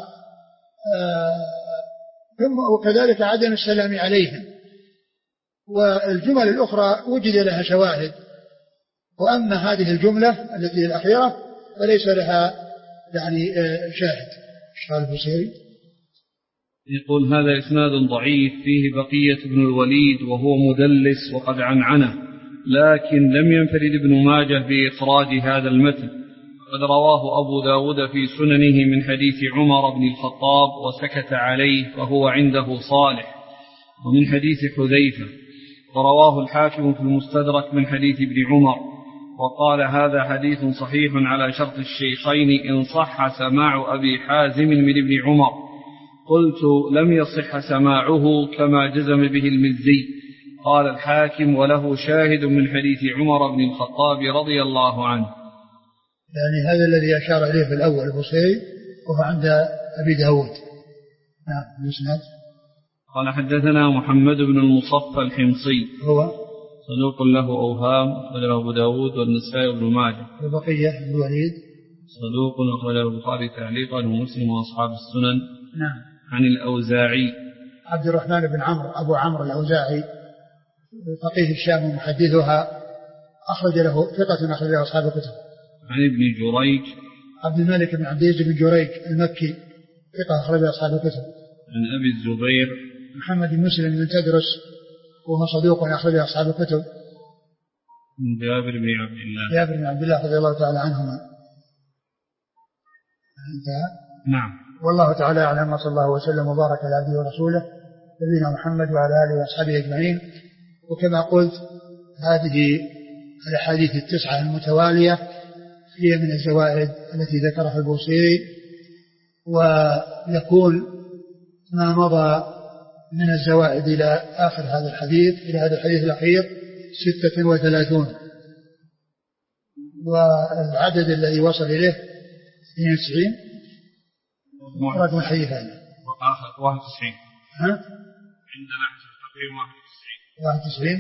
ثم وكذلك عدم السلام عليهم. والجمل الأخرى وجد لها شواهد، وأما هذه الجملة التي الأخيرة فليس لها يعني شاهد. قال البصيري يقول هذا إسناد ضعيف فيه بقية بن الوليد وهو مدلس وقد عنعنه، لكن لم ينفرد ابن ماجه بإخراج هذا المتن، قد رواه أبو داود في سننه من حديث عمر بن الخطاب وسكت عليه وهو عنده صالح، ومن حديث حذيفة، ورواه الحاكم في المستدرك من حديث ابن عمر، وقال هذا حديث صحيح على شرط الشيخين إن صح سماع أبي حازم من ابن عمر. قلت لم يصح سماعه كما جزم به المزي. قال الحاكم وله شاهد من حديث عمر بن الخطاب رضي الله عنه. يعني هذا الذي أشار إليه في الأول البصيري وهو عند أبي داود. نعم مسند. قال حدثنا محمد بن المصفى الحمصي هو صدوق له أوهام أخرجه أبو داود والنسائي وابن ماجه. وبقية بن الوليد صدوق أخرجه البخاري تعليقا ومسلم وأصحاب السنن. نعم. عن الأوزاعي عبد الرحمن بن عمرو أبو عمرو الأوزاعي فقيه الشام ومحدثها، أخرج له ثقة أخرج له أصحاب الكتب. عن ابن جريج عبد الملك بن عبد العزيز بن جريج المكي ثقة أخرج له أصحاب الكتب. عن أبي الزبير محمد بن مسلم بن تدرس وهو صدوق أخرج له أصحاب الكتب. من جابر بن عبد الله جابر بن عبد الله رضي الله تعالى عنهما. نعم. والله تعالى أعلم، وصلى الله وسلم وبارك على عبده ورسوله نبينا محمد وعلى آله وأصحابه أجمعين. وكما قلت هذه الأحاديث التسعة المتوالية هي من الزوائد التي ذكرها البوصيري، ويكون ما مضى من الزوائد إلى آخر هذا الحديث إلى هذا الحديث الأخير ستة وثلاثون، والعدد الذي وصل إليه اثنين وتسعين رقم الحديث هذا وآخر واحد وتسعين. ها؟ عندنا تقريبا واحد وتسعين. واحد وتسعين.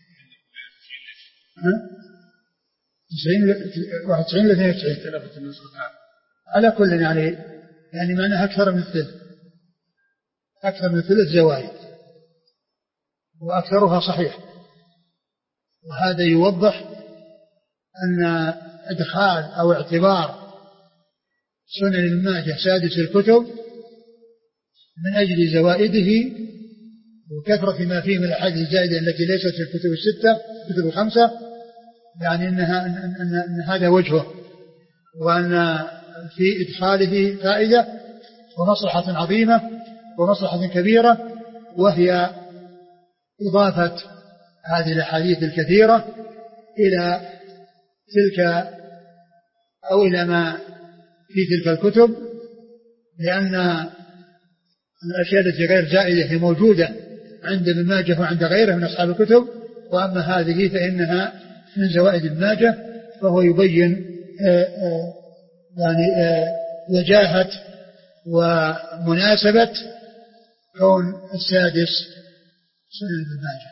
ها؟ تسعين واحد وتسعين ل اثنين وتسعين. اختلفت النسختان. على كل يعني يعني معناها أكثر من الثلث، أكثر من ثلث زوائد، وأكثرها صحيح. وهذا يوضح أن إدخال أو اعتبار سنن ابن ماجه سادس الكتب من أجل زوائده وكثرة ما فيه من الأحاديث الزائدة التي ليست في الكتب الستة الكتب الخمسة، يعني إنها أن, أن, أن هذا وجهه، وأن في إدخاله فائدة ومصلحة عظيمة ومصلحة كبيرة، وهي إضافة هذه الأحاديث الكثيرة إلى تلك أو إلى ما في تلك الكتب، لأن الأشياء التي غير زائدة هي موجودة عند ابن ماجه وعند غيره من أصحاب الكتب، وأما هذه فإنها من زوائد ابن ماجه، فهو يبين آآ آآ يعني وجاهة ومناسبة كون السادس سنن ابن ماجه.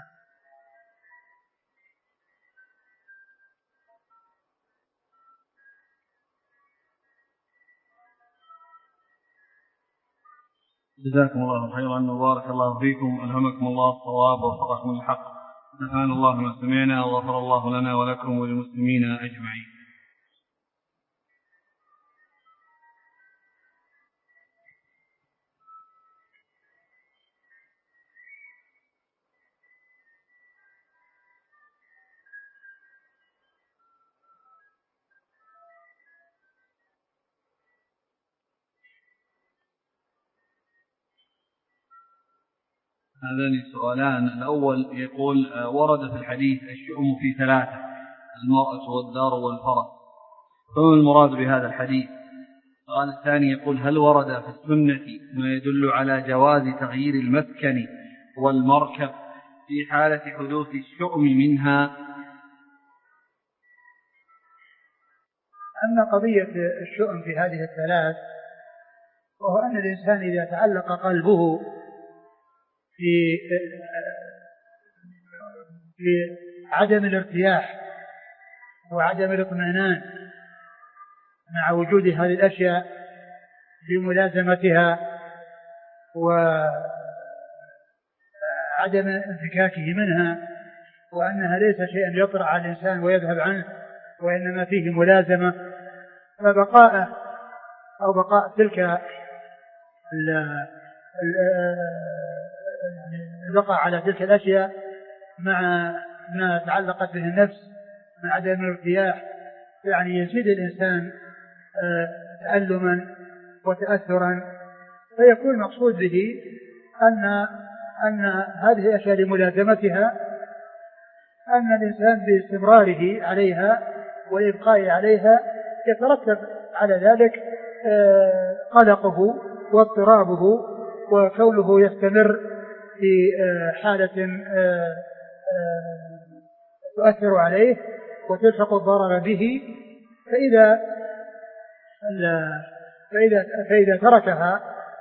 جزاكم الله خيرا وبارك الله فيكم، ألهمكم الله الصواب ووفقكم للحق. سبحان الله ما سمعنا وغفر الله لنا ولكم وللمسلمين أجمعين. هذان سؤالان. الأول يقول ورد في الحديث الشؤم في ثلاثة: المرأة والدار والفرس، فما المراد بهذا الحديث؟ السؤال الثاني يقول هل ورد في السنة ما يدل على جواز تغيير المسكن والمركب في حالة حدوث الشؤم منها؟ أما قضية الشؤم في هذه الثلاث، وهو أن الإنسان إذا تعلق قلبه في في عدم الارتياح وعدم الاطمئنان مع وجود هذه الأشياء بملازمتها وعدم انفكاكه منها، وأنها ليس شيئا يطرأ على الإنسان ويذهب عنه، وإنما فيه ملازمة، فبقاء أو بقاء تلك البقاء على تلك الأشياء مع ما تعلقت به النفس من عدم الارتياح يعني يزيد الإنسان تألما وتأثرا، فيكون المقصود به أن أن هذه الأشياء لملازمتها أن الإنسان باستمراره عليها وإبقائه عليها يترتب على ذلك قلقه واضطرابه، وكونه يستمر في حالة تؤثر عليه وتلحق الضرر به، فإذا فإذا فإذا تركها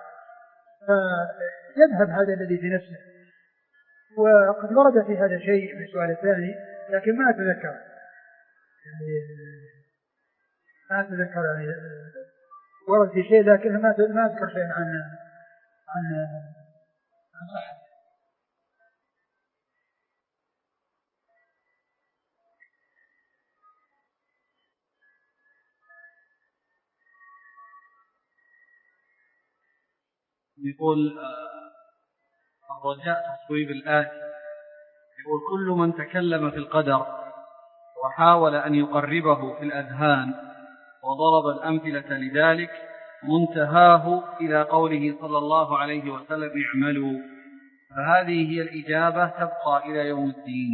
فيذهب هذا الذي في نفسه. وقد ورد في هذا شيء في السؤال الثاني لكن ما أتذكر يعني ما أتذكر يعني ورد في شيء لكن ما ما أذكر شيء عن عن عن صحة. يقول الرجاء تصويب الآتي. يقول كل من تكلم في القدر وحاول أن يقربه في الأذهان وضرب الأمثلة لذلك منتهاه إلى قوله صلى الله عليه وسلم اعملوا، فهذه هي الإجابة تبقى إلى يوم الدين.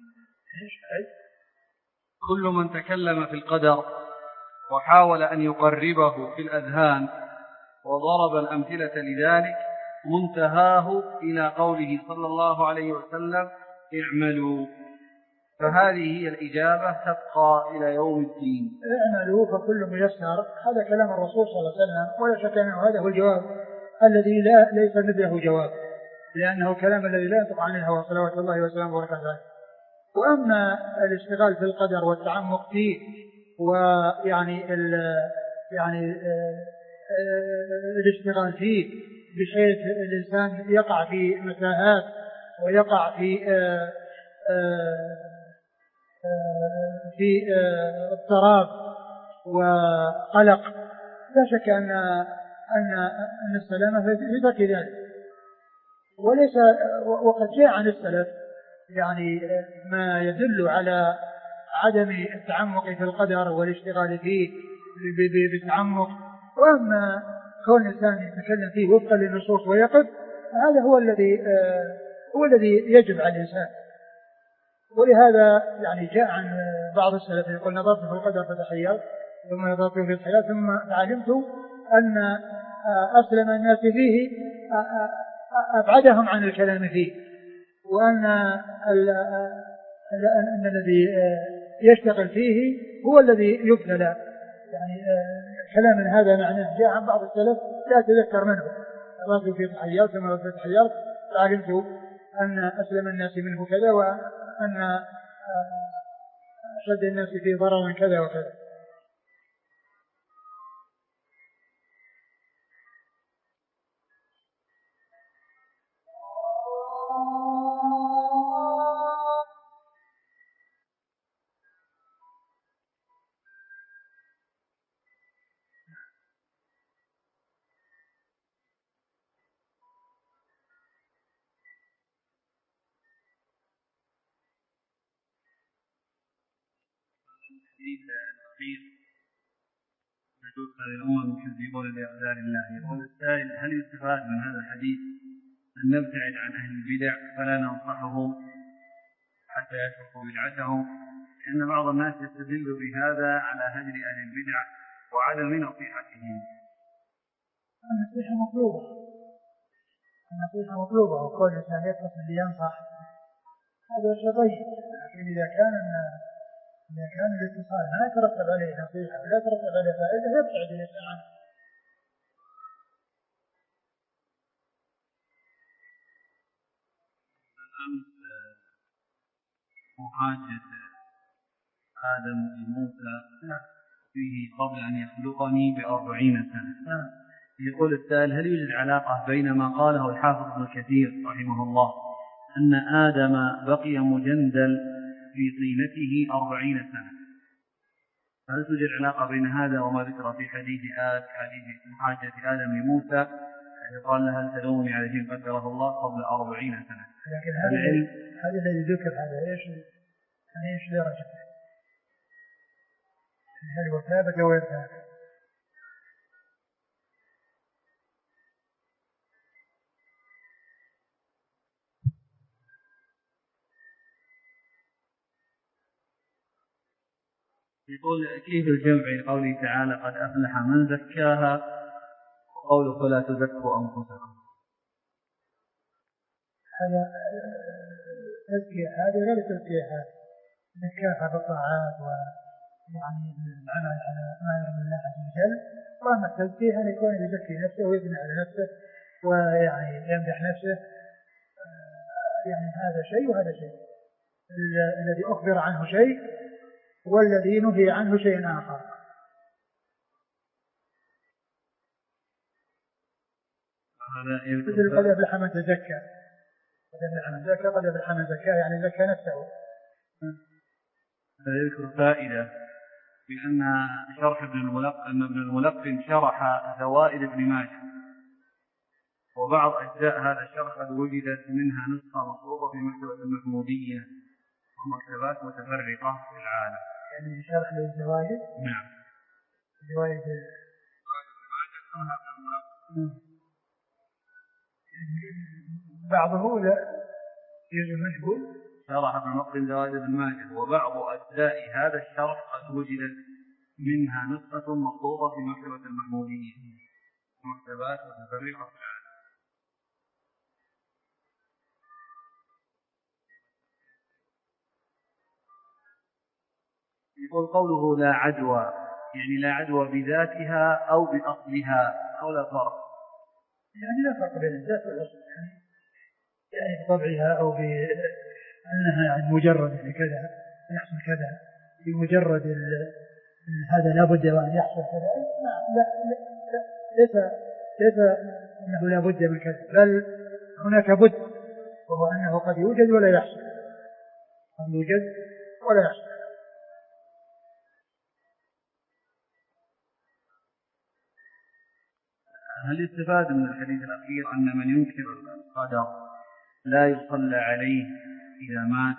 كل من تكلم في القدر وحاول أن يقربه في الأذهان وضرب الأمثلة لذلك منتهاه إلى قوله صلى الله عليه وسلم اعملوا، فهذه هي الإجابة تبقى إلى يوم الدين. اعملوا فكل ميسر، هذا كلام الرسول صلى الله عليه وسلم، ولا شك أنه هذا هو الجواب الذي لا ليس مثله جواب، لأنه كلام الذي لا ينطق عن الهوى صلوات الله وسلامه وبركاته. وأما الاشتغال في القدر والتعمق فيه ويعني ال يعني الاشتغال فيه بحيث الإنسان يقع في متاهات ويقع في في اضطراب وقلق، لا شك أن أن أن السلامة في ذات ذلك. وليس وقد جاء عن السلف يعني ما يدل على عدم التعمق في القدر والاشتغال فيه بالتعمق، وأما كون الإنسان يتكلم فيه وفقا للنصوص ويقف، هذا هو الذي هو الذي يجب على الإنسان ولهذا يعني جاء عن بعض السلف يقول نظرت في القدر فتحيرت ثم نظرت في الحياة ثم علمت أن أسلم الناس فيه أبعدهم عن الكلام فيه، وأن أن الذي يشتغل فيه هو الذي يبتلى. يعني كلام من هذا معناه جاء عن بعض السلف لا أتذكر منه نظرت في تحيرت ثم نظرت في تحيرت فعلمت أن أسلم الناس منه كذا وأن أشد الناس فيه ضررا كذا وكذا. الحديث الأخير يجوز للأمم يكذبون بأقدار الله. يقول السائل: هل يستفاد من هذا الحديث أن نبتعد عن أهل البدع فلا ننصحهم حتى يتركوا بدعتهم؟ لأن بعض الناس يستدل بهذا على هجر أهل البدع وعدم نصيحتهم. النصيحة مطلوبة، النصيحة مطلوبة، وكل إنسان يتصل لينصح هذا شيء طيب، لكن إذا كان إذا كان الاتصال ما يترتب عليه نصيحة ولا يترتب عليه فائدة يبتعد الإنسان عنه. الأمس محاجة آدم لموسى فيه قبل أن يخلقني بأربعين سنة. يقول السائل: هل يوجد علاقة بين ما قاله الحافظ ابن كثير رحمه الله أن آدم بقي مجندل في طينته أربعين سنة؟ هل توجد علاقة بين هذا وما ذكر في حديث آد حديث محاجة آدم لموسى قال له: هل تلومني على شيء قدره الله قبل أربعين سنة؟ لكن هذا هذا الذي ذكر هذا ايش يعني ايش درجته؟ هل هو ثابت او غير ثابت؟ يقول: كيف الجمع بين قوله تعالى قد أفلح من زكاها وقوله فلا تزكوا أنفسكم؟ هذا تزكية هذه غير تزكية هذه، زكاها بالطاعات ويعني العمل على ما يرضي الله عز وجل. وأما التزكية أن يكون يزكي نفسه ويبني على نفسه ويعني يمدح نفسه، يعني هذا شيء وهذا شيء. الذي أخبر عنه شيء والذي نهي عنه شيء آخر. مثل قد أفلح من تزكى، قد أفلح من زكى، قد أفلح من زكى يعني زكى نفسه. هذا يذكر فائدة بأن شرح ابن الملقن ابن الملقن شرح زوائد ابن ماجه، وبعض أجزاء هذا الشرح قد وجدت منها نسخة مطلوبة في مكتبة المحمودية ومكتبات متفرقة في العالم. يعني شرح للزوائد؟ نعم. زوائد بعضه لا يجب مجهول. شرح ابن الملقن زوائد ابن ماجه، وبعض أجزاء هذا الشرح قد وجدت منها نسخة مطلوبة في مكتبة المحمودية ومكتبات متفرقة في العالم. يقول: قوله لا عدوى يعني لا عدوى بذاتها أو بأصلها أو لا فرق؟ يعني لا فرق بين الذات والأصل، يعني يعني بطبعها أو بأنها يعني مجرد يعني كذا يحصل كذا بمجرد هذا لابد أن يحصل كذا. لا لا لا ليس ليس أنه لابد من كذا، بل هناك بد، وهو أنه قد يوجد ولا يحصل، قد يوجد ولا يحصل. هل يستفاد من الحديث الأخير أن من ينكر القدر لا يصلى عليه إذا مات؟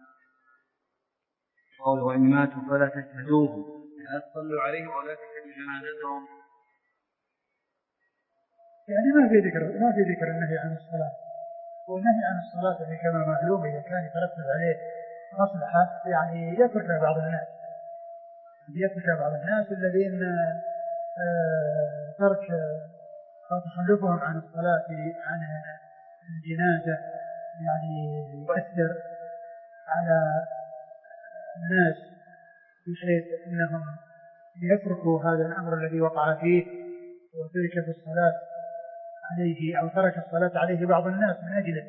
قال: وإن ماتوا فلا تشهدوه، لا تصلوا عليه ولا تشهدوا جنازتهم. يعني ما في ذكر ما في ذكر النهي عن الصلاة، والنهي عن الصلاة يعني كما معلوم إذا كان يترتب عليه مصلحة يعني يترك بعض الناس يترك بعض الناس الذين ترك تخلفهم عن الصلاة عن الجنازة يعني يؤثر على الناس بحيث أنهم يتركوا هذا الأمر الذي وقع فيه وترك في الصلاة عليه أو ترك الصلاة عليه بعض الناس من أجله.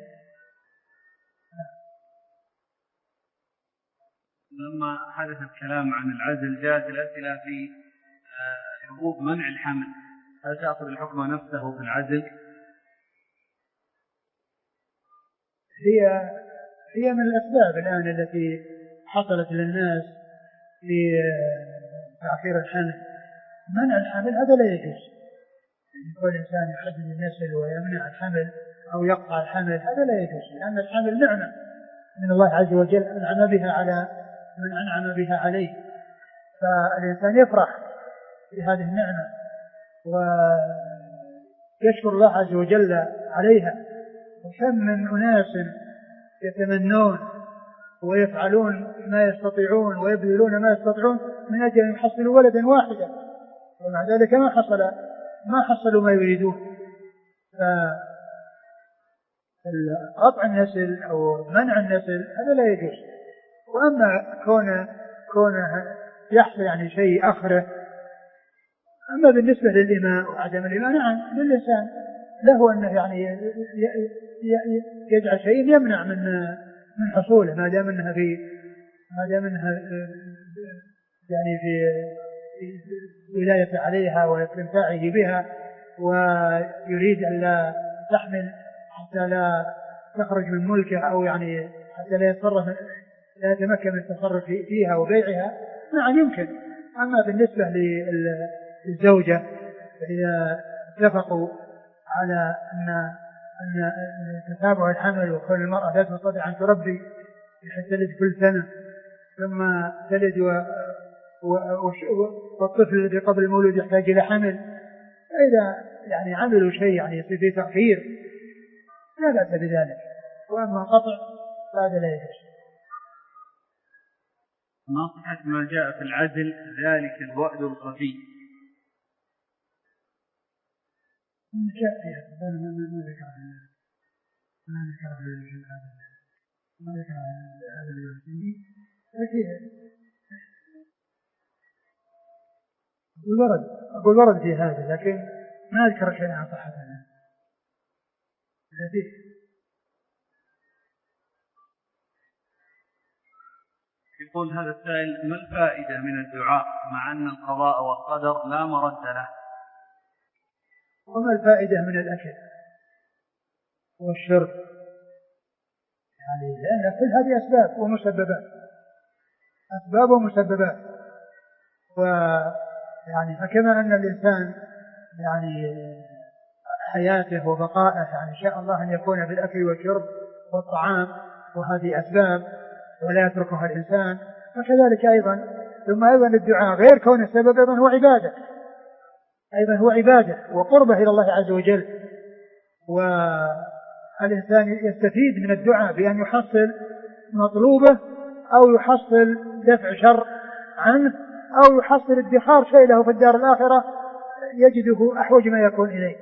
لما حدث الكلام عن العزل جاءت الأسئلة في حبوب منع الحمل، هل تأخذ الحكم نفسه في العزل؟ هي هي من الأسباب الآن التي حصلت للناس في تأخير الحمل. منع الحمل هذا لا يجوز، يكون الإنسان يحدد النسل ويمنع الحمل أو يقطع الحمل، هذا لا يجوز، لأن الحمل نعمة من الله عز وجل أنعم بها على من أنعم بها عليه، فالإنسان يفرح بهذه النعمة ويشكر الله عز وجل عليها. وكم من أناس يتمنون ويفعلون ما يستطيعون ويبذلون ما يستطيعون من أجل أن يحصلوا ولدا واحدا، ومع ذلك ما حصل ما حصلوا ما يريدون. فقطع النسل أو منع النسل هذا لا يجوز. وأما كون كونه يحصل يعني شيء آخره، أما بالنسبة للإماء وعدم الإماء نعم للإنسان له أنه يعني يجعل شيء يمنع من من حصوله ما دام أنها في ما دام أنها يعني في ولاية عليها واستمتاعه بها، ويريد أن لا تحمل حتى لا تخرج من ملكه أو يعني حتى لا يتصرف لا يتمكن من التصرف فيها وبيعها، نعم يمكن. أما بالنسبة للزوجة فإذا اتفقوا على أن أن تتابع الحمل وكون المرأة لا تستطيع أن تربي بحيث تلد كل سنة ثم تلد و والطفل الذي قبل المولود يحتاج إلى حمل، إذا يعني عملوا شيء يعني يصير فيه تأخير لا بأس بذلك. وأما قطع فهذا لا يجوز. ما صحة ما جاء في العزل ذلك الوأد الخفي؟ ما جاء فيها ما ذكر ما ذكر ما ذكر هذا الوأد لكن أقول ورد أقول ورد في هذا، لكن ما أذكر شيئا عن صحة هذا. يقول هذا السائل: ما الفائدة من الدعاء مع أن القضاء والقدر لا مرد له؟ وما الفائدة من الأكل والشرب؟ يعني لأن كل هذه أسباب ومسببات أسباب ومسببات و يعني فكما أن الإنسان يعني حياته وبقائه يعني إن شاء الله أن يكون بالأكل والشرب والطعام وهذه أسباب ولا يتركها الإنسان، وكذلك أيضا ثم أيضا الدعاء غير كونه سبب أيضا هو عبادة أيضا هو عبادة وقربة إلى الله عز وجل. والإنسان يستفيد من الدعاء بأن يحصل مطلوبة أو يحصل دفع شر عنه أو يحصل ادخار شيء له في الدار الآخرة يجده أحوج ما يكون إليه.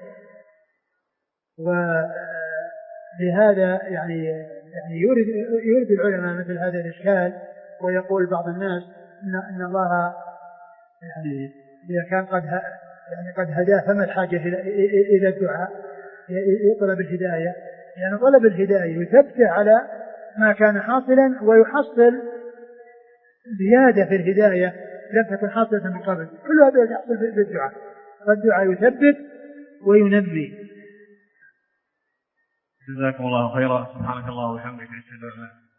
ولهذا يعني يعني يورد يورد العلماء مثل هذا الإشكال، ويقول بعض الناس إن, إن الله يعني إذا كان قد يعني قد هداه فما الحاجة إلى الدعاء طلب الهداية، يعني طلب الهداية يثبته على ما كان حاصلا ويحصل زيادة في الهداية لم تكن حاصلة من قبل. كل هذا يحصل بالدعاء، فالدعاء يثبت وينمي. جزاكم الله خيرا. سبحانك الله وبحمدك.